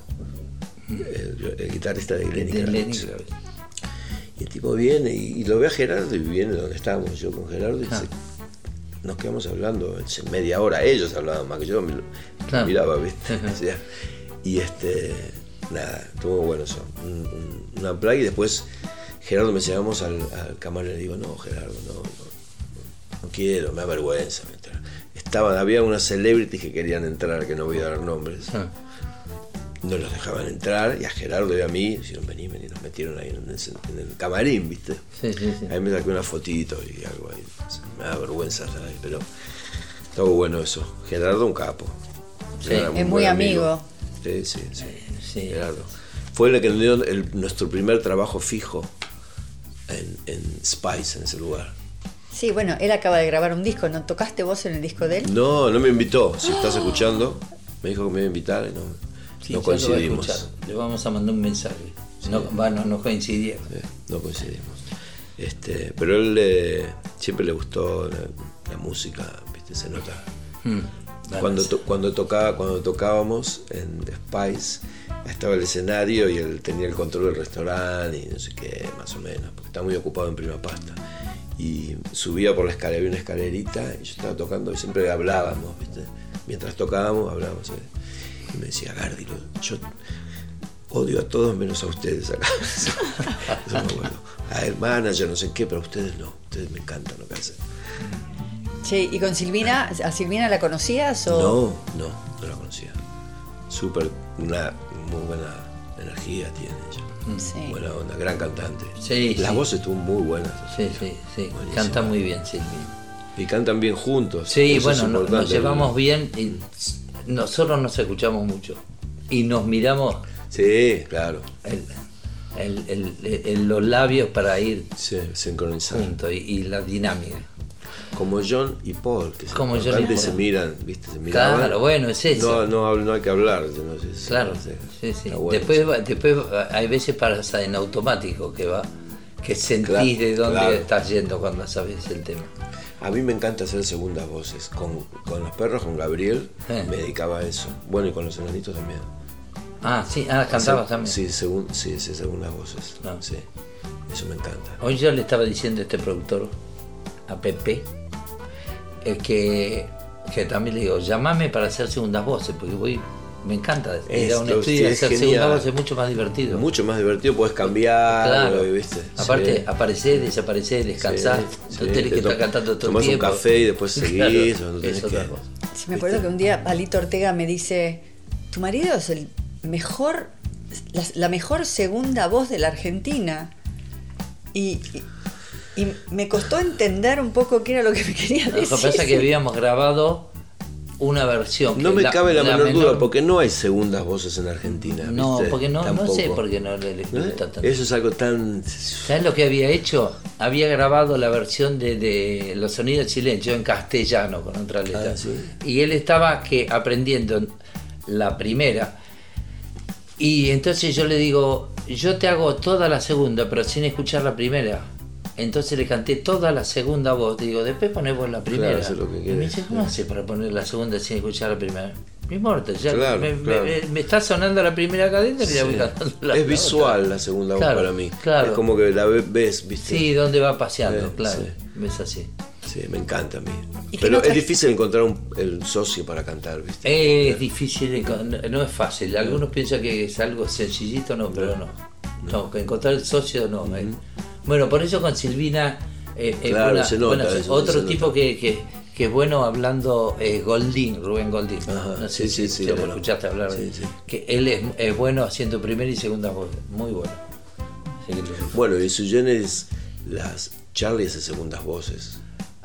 Speaker 5: El guitarrista de Lenny Kravitz. Y el tipo viene y lo ve a Gerardo, y viene donde estábamos yo con Gerardo, y dice, nos quedamos hablando media hora. Ellos hablaban más que yo, miraba, ¿viste? O sea, y nada, estuvo bueno eso, un unplug. Y después Gerardo me llevamos al camarín y le digo, no, Gerardo, no quiero, me da vergüenza. Había unas celebrities que querían entrar, que no voy a dar nombres. No los dejaban entrar, y a Gerardo y a mí dijeron, vení, nos metieron ahí en el camarín, ¿viste? Sí. Ahí me saqué una fotito y algo ahí. Me da vergüenza estar ahí, pero estuvo bueno eso. Gerardo, un capo.
Speaker 2: Sí, es muy amigo.
Speaker 5: Sí. Gerardo. Fue el que nos dio nuestro primer trabajo fijo en Spice, en ese lugar.
Speaker 2: Sí, bueno, él acaba de grabar un disco. ¿No tocaste vos en el disco de él?
Speaker 5: No me invitó. Si estás escuchando, me dijo que me iba a invitar y no coincidimos.
Speaker 1: Le vamos a mandar un mensaje. Sí. No coincidieron.
Speaker 5: No coincidimos. Pero él siempre le gustó la música, ¿viste? Se nota. Cuando tocábamos en Spice, estaba el escenario y él tenía el control del restaurante y no sé qué, más o menos, porque estaba muy ocupado en Prima Pasta. Y subía por la escalera, había una escalerita, y yo estaba tocando y siempre hablábamos, ¿viste? Mientras tocábamos, hablábamos. Y me decía, Gardi, yo odio a todos menos a ustedes acá. Eso es muy bueno. A el manager, no sé qué, pero a ustedes no. Ustedes me encantan lo que hacen.
Speaker 2: Che, ¿y con Silvina? ¿A Silvina la conocías o...?
Speaker 5: No la conocía. Una muy buena energía tiene ella. Sí. Buena onda, gran cantante.
Speaker 1: Sí,
Speaker 5: Las voces estuvo muy buenas.
Speaker 1: Sí. Canta muy bien Silvina.
Speaker 5: Y cantan bien juntos.
Speaker 1: Sí, eso bueno, nos llevamos bien y nosotros nos escuchamos mucho. Y nos miramos.
Speaker 5: Sí, claro.
Speaker 1: Los labios para ir
Speaker 5: sincronizando
Speaker 1: juntos y la dinámica.
Speaker 5: Como John y Paul, que se miran, ¿viste? Se miraban.
Speaker 1: Claro, bueno, es eso.
Speaker 5: No hay que hablar.
Speaker 1: Claro, sí. Bueno, después hay veces pasa en automático que sentís de dónde estás yendo cuando sabes el tema.
Speaker 5: A mí me encanta hacer segundas voces. Con los perros, con Gabriel, me dedicaba a eso. Bueno, y con los enanitos también.
Speaker 1: Cantabas también.
Speaker 5: Sí, segundas voces. Sí, eso me encanta.
Speaker 1: Hoy yo le estaba diciendo a este productor, a Pepe, que también le digo, llamame para hacer segundas voces, porque me encanta ir a un estudio y hacer segundas voces, es mucho más divertido.
Speaker 5: Mucho más divertido, puedes cambiar,
Speaker 1: claro. ¿Viste? Aparte, aparecer, desaparecer, descansar, no tenés que estar cantando todo el tiempo.
Speaker 5: Tomás un café y después seguís.
Speaker 1: Claro, es otra cosa.
Speaker 2: Sí, me acuerdo que un día Palito Ortega me dice, tu marido es la mejor segunda voz de la Argentina. Y me costó entender un poco qué era lo que me quería decir.
Speaker 1: Lo que pasa es que habíamos grabado una versión.
Speaker 5: No me cabe la menor duda, porque no hay segundas voces en Argentina.
Speaker 1: No,
Speaker 5: ¿viste?
Speaker 1: Porque no sé por qué no le gusta tanto.
Speaker 5: Eso es algo tan...
Speaker 1: ¿Sabes lo que había hecho? Había grabado la versión de Los Sonidos del Silencio en castellano con otra letra.
Speaker 5: ¿Sí?
Speaker 1: Y él estaba aprendiendo la primera. Y entonces yo le digo, yo te hago toda la segunda, pero sin escuchar la primera. Entonces le canté toda la segunda voz. Digo, después ponés vos la primera.
Speaker 5: Claro, lo que
Speaker 1: y me dice, ¿cómo hace para poner la segunda sin escuchar la primera? No importa, ya
Speaker 5: claro.
Speaker 1: Me está sonando la primera acá adentro y ya voy cantando la
Speaker 5: Es visual otra. La segunda voz para mí.
Speaker 1: Claro.
Speaker 5: Es como que la ves, ¿viste?
Speaker 1: Sí, donde va paseando, claro. Sí. Ves así.
Speaker 5: Sí, me encanta a mí. Pero es difícil encontrar el socio para cantar, ¿viste?
Speaker 1: Es difícil, no es fácil. Algunos piensan que es algo sencillito, pero no. Que encontrar el socio no. Bueno, por eso con Silvina
Speaker 5: claro, se nota eso,
Speaker 1: otro tipo que es bueno hablando es Rubén Goldín.
Speaker 5: Ajá,
Speaker 1: no sé si lo escuchaste hablar.
Speaker 5: Sí.
Speaker 1: Que él es bueno haciendo primera y segunda voz, muy bueno.
Speaker 5: Bueno, y su género Charlie hace segundas voces.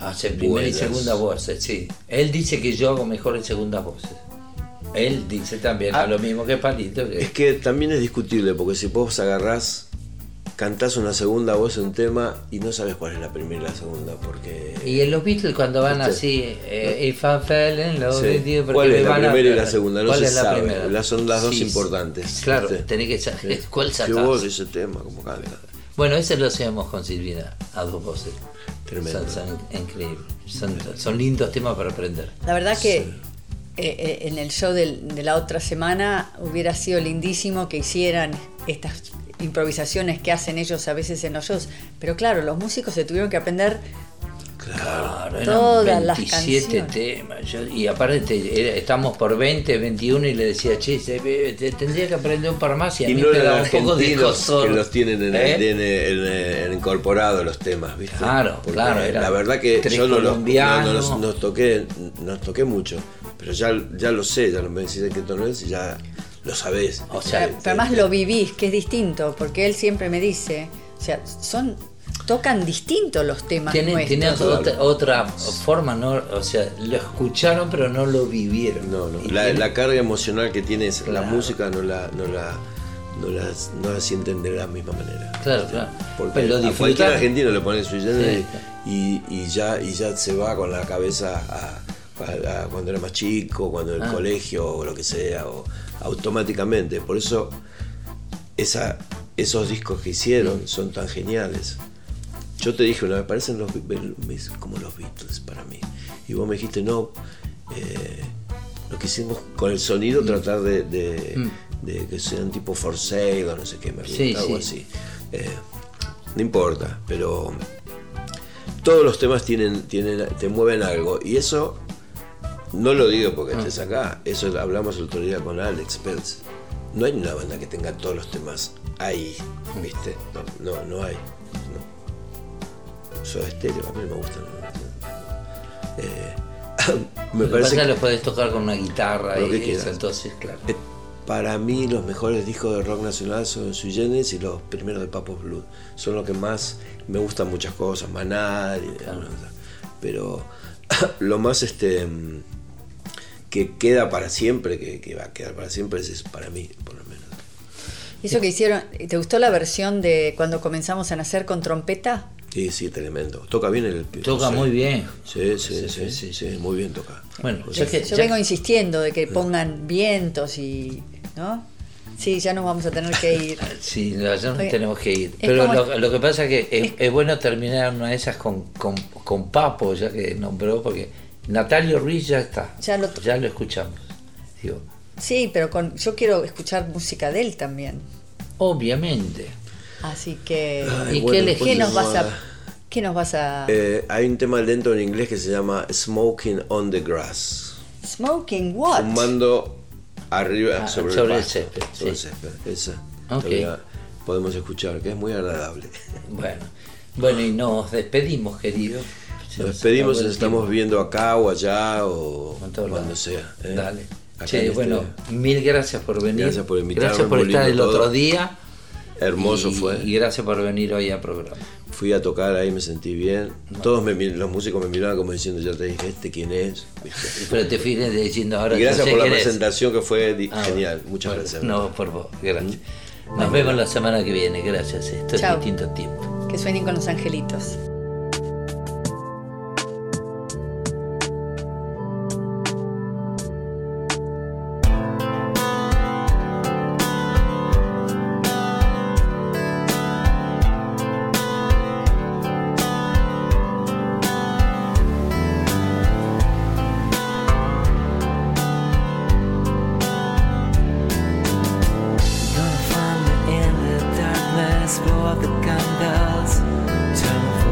Speaker 1: Hace primera y segunda voces, sí. Él dice que yo hago mejor en segundas voces. Él dice también lo mismo que Palito.
Speaker 5: Es que también es discutible, porque si vos agarrás, cantás una segunda voz en un tema y no sabes cuál es la primera y la segunda, porque...
Speaker 1: Y en los Beatles cuando van así, If I Fell in Love with You,
Speaker 5: ¿cuál es la primera y la segunda? No se sabe.
Speaker 1: Primera?
Speaker 5: Son las dos importantes.
Speaker 1: Claro, tenés que saber cuál sacás.
Speaker 5: ¿Qué voz ese tema? Como canta.
Speaker 1: Bueno, ese lo hacemos con Silvina, a dos voces.
Speaker 5: Tremendo.
Speaker 1: Son increíbles. Son lindos temas para aprender.
Speaker 2: La verdad que en el show de la otra semana hubiera sido lindísimo que hicieran estas improvisaciones que hacen ellos a veces en los shows. Pero claro, los músicos se tuvieron que aprender todas las
Speaker 1: 27
Speaker 2: canciones.
Speaker 1: temas. Y aparte estamos por 20, 21 y le decía, che, tendría que aprender un par más y a mí
Speaker 5: no
Speaker 1: me da
Speaker 5: eran
Speaker 1: un poco de
Speaker 5: argentinos que los tienen en incorporado los temas, ¿viste?
Speaker 1: Claro,
Speaker 5: porque
Speaker 1: claro.
Speaker 5: La verdad que yo no toqué mucho, pero ya lo sé, ya me decís qué tono es y ya lo sabés.
Speaker 2: O sea, pero además lo vivís, que es distinto, porque él siempre me dice, o sea, tocan distintos los temas nuestros.
Speaker 1: Tiene otra forma, ¿no? O sea, lo escucharon pero no lo vivieron.
Speaker 5: No. La carga emocional que tiene la música no la sienten de la misma manera.
Speaker 1: Claro.
Speaker 5: Porque
Speaker 1: pero
Speaker 5: a cualquier argentino le pone Sui Generis y ya se va con la cabeza a cuando era más chico, cuando en el colegio o lo que sea, o automáticamente. Por eso esos discos que hicieron son tan geniales. Yo te dije una vez, parecen como los Beatles para mí. Y vos me dijiste, no, lo que hicimos con el sonido, tratar de que sean tipo For Sale o no sé qué, algo así. No importa, pero todos los temas te mueven algo. Y eso no lo digo porque estés acá, eso hablamos el otro día con Alex Peltz. No hay una banda que tenga todos los temas ahí, ¿viste? No hay. Soda Stereo, a mí me gustan. Me parece que
Speaker 1: los podés tocar con una guitarra
Speaker 5: lo
Speaker 1: y
Speaker 5: que quieras.
Speaker 1: Entonces, claro.
Speaker 5: Para mí los mejores discos de rock nacional son Sui Generis y los primeros de Papos Blues. Son los que más me gustan muchas cosas, Maná, pero lo más que queda para siempre, que va a quedar para siempre, es para mí, por lo menos.
Speaker 2: Eso que hicieron, ¿te gustó la versión de cuando comenzamos a nacer con trompeta?
Speaker 5: Sí, tremendo. Toca bien el
Speaker 1: Toca muy bien.
Speaker 5: Sí, muy bien toca.
Speaker 1: Bueno,
Speaker 2: yo vengo insistiendo de que pongan vientos y, ¿no? Sí, ya nos vamos a tener que ir.
Speaker 1: Sí, ya nos tenemos que ir. Pero lo que pasa es que es bueno terminar una de esas con Papo, ya que nombró, porque Natalio Ruiz ya está. Ya lo escuchamos. Digo.
Speaker 2: Sí, pero yo quiero escuchar música de él también.
Speaker 1: Obviamente.
Speaker 2: Así que... ¿Qué nos vas a...?
Speaker 5: Hay un tema lento en inglés que se llama Smoking on the Grass.
Speaker 2: ¿Smoking what?
Speaker 5: Fumando arriba sobre el césped.
Speaker 1: Sobre el
Speaker 5: césped. Esa.
Speaker 1: Okay.
Speaker 5: Podemos escuchar, que es muy agradable.
Speaker 1: Bueno, y nos despedimos, querido.
Speaker 5: Nos despedimos, nos estamos viendo acá o allá o cuando sea.
Speaker 1: Dale. Mil gracias por venir.
Speaker 5: Gracias por invitarme.
Speaker 1: Gracias por estar el otro día.
Speaker 5: Hermoso fue.
Speaker 1: Y gracias por venir hoy al programa.
Speaker 5: Fui a tocar ahí, me sentí bien. Todos los músicos me miraban como diciendo, ya te dije, ¿quién es?
Speaker 1: Pero te fijas diciendo ahora.
Speaker 5: Y gracias por la presentación que fue genial. Muchas gracias.
Speaker 1: No, por vos, gracias. Nos vemos la semana que viene, gracias. Esto es Distinto Tiempo.
Speaker 2: Que suenen con los angelitos.
Speaker 7: Blow up the candles, turn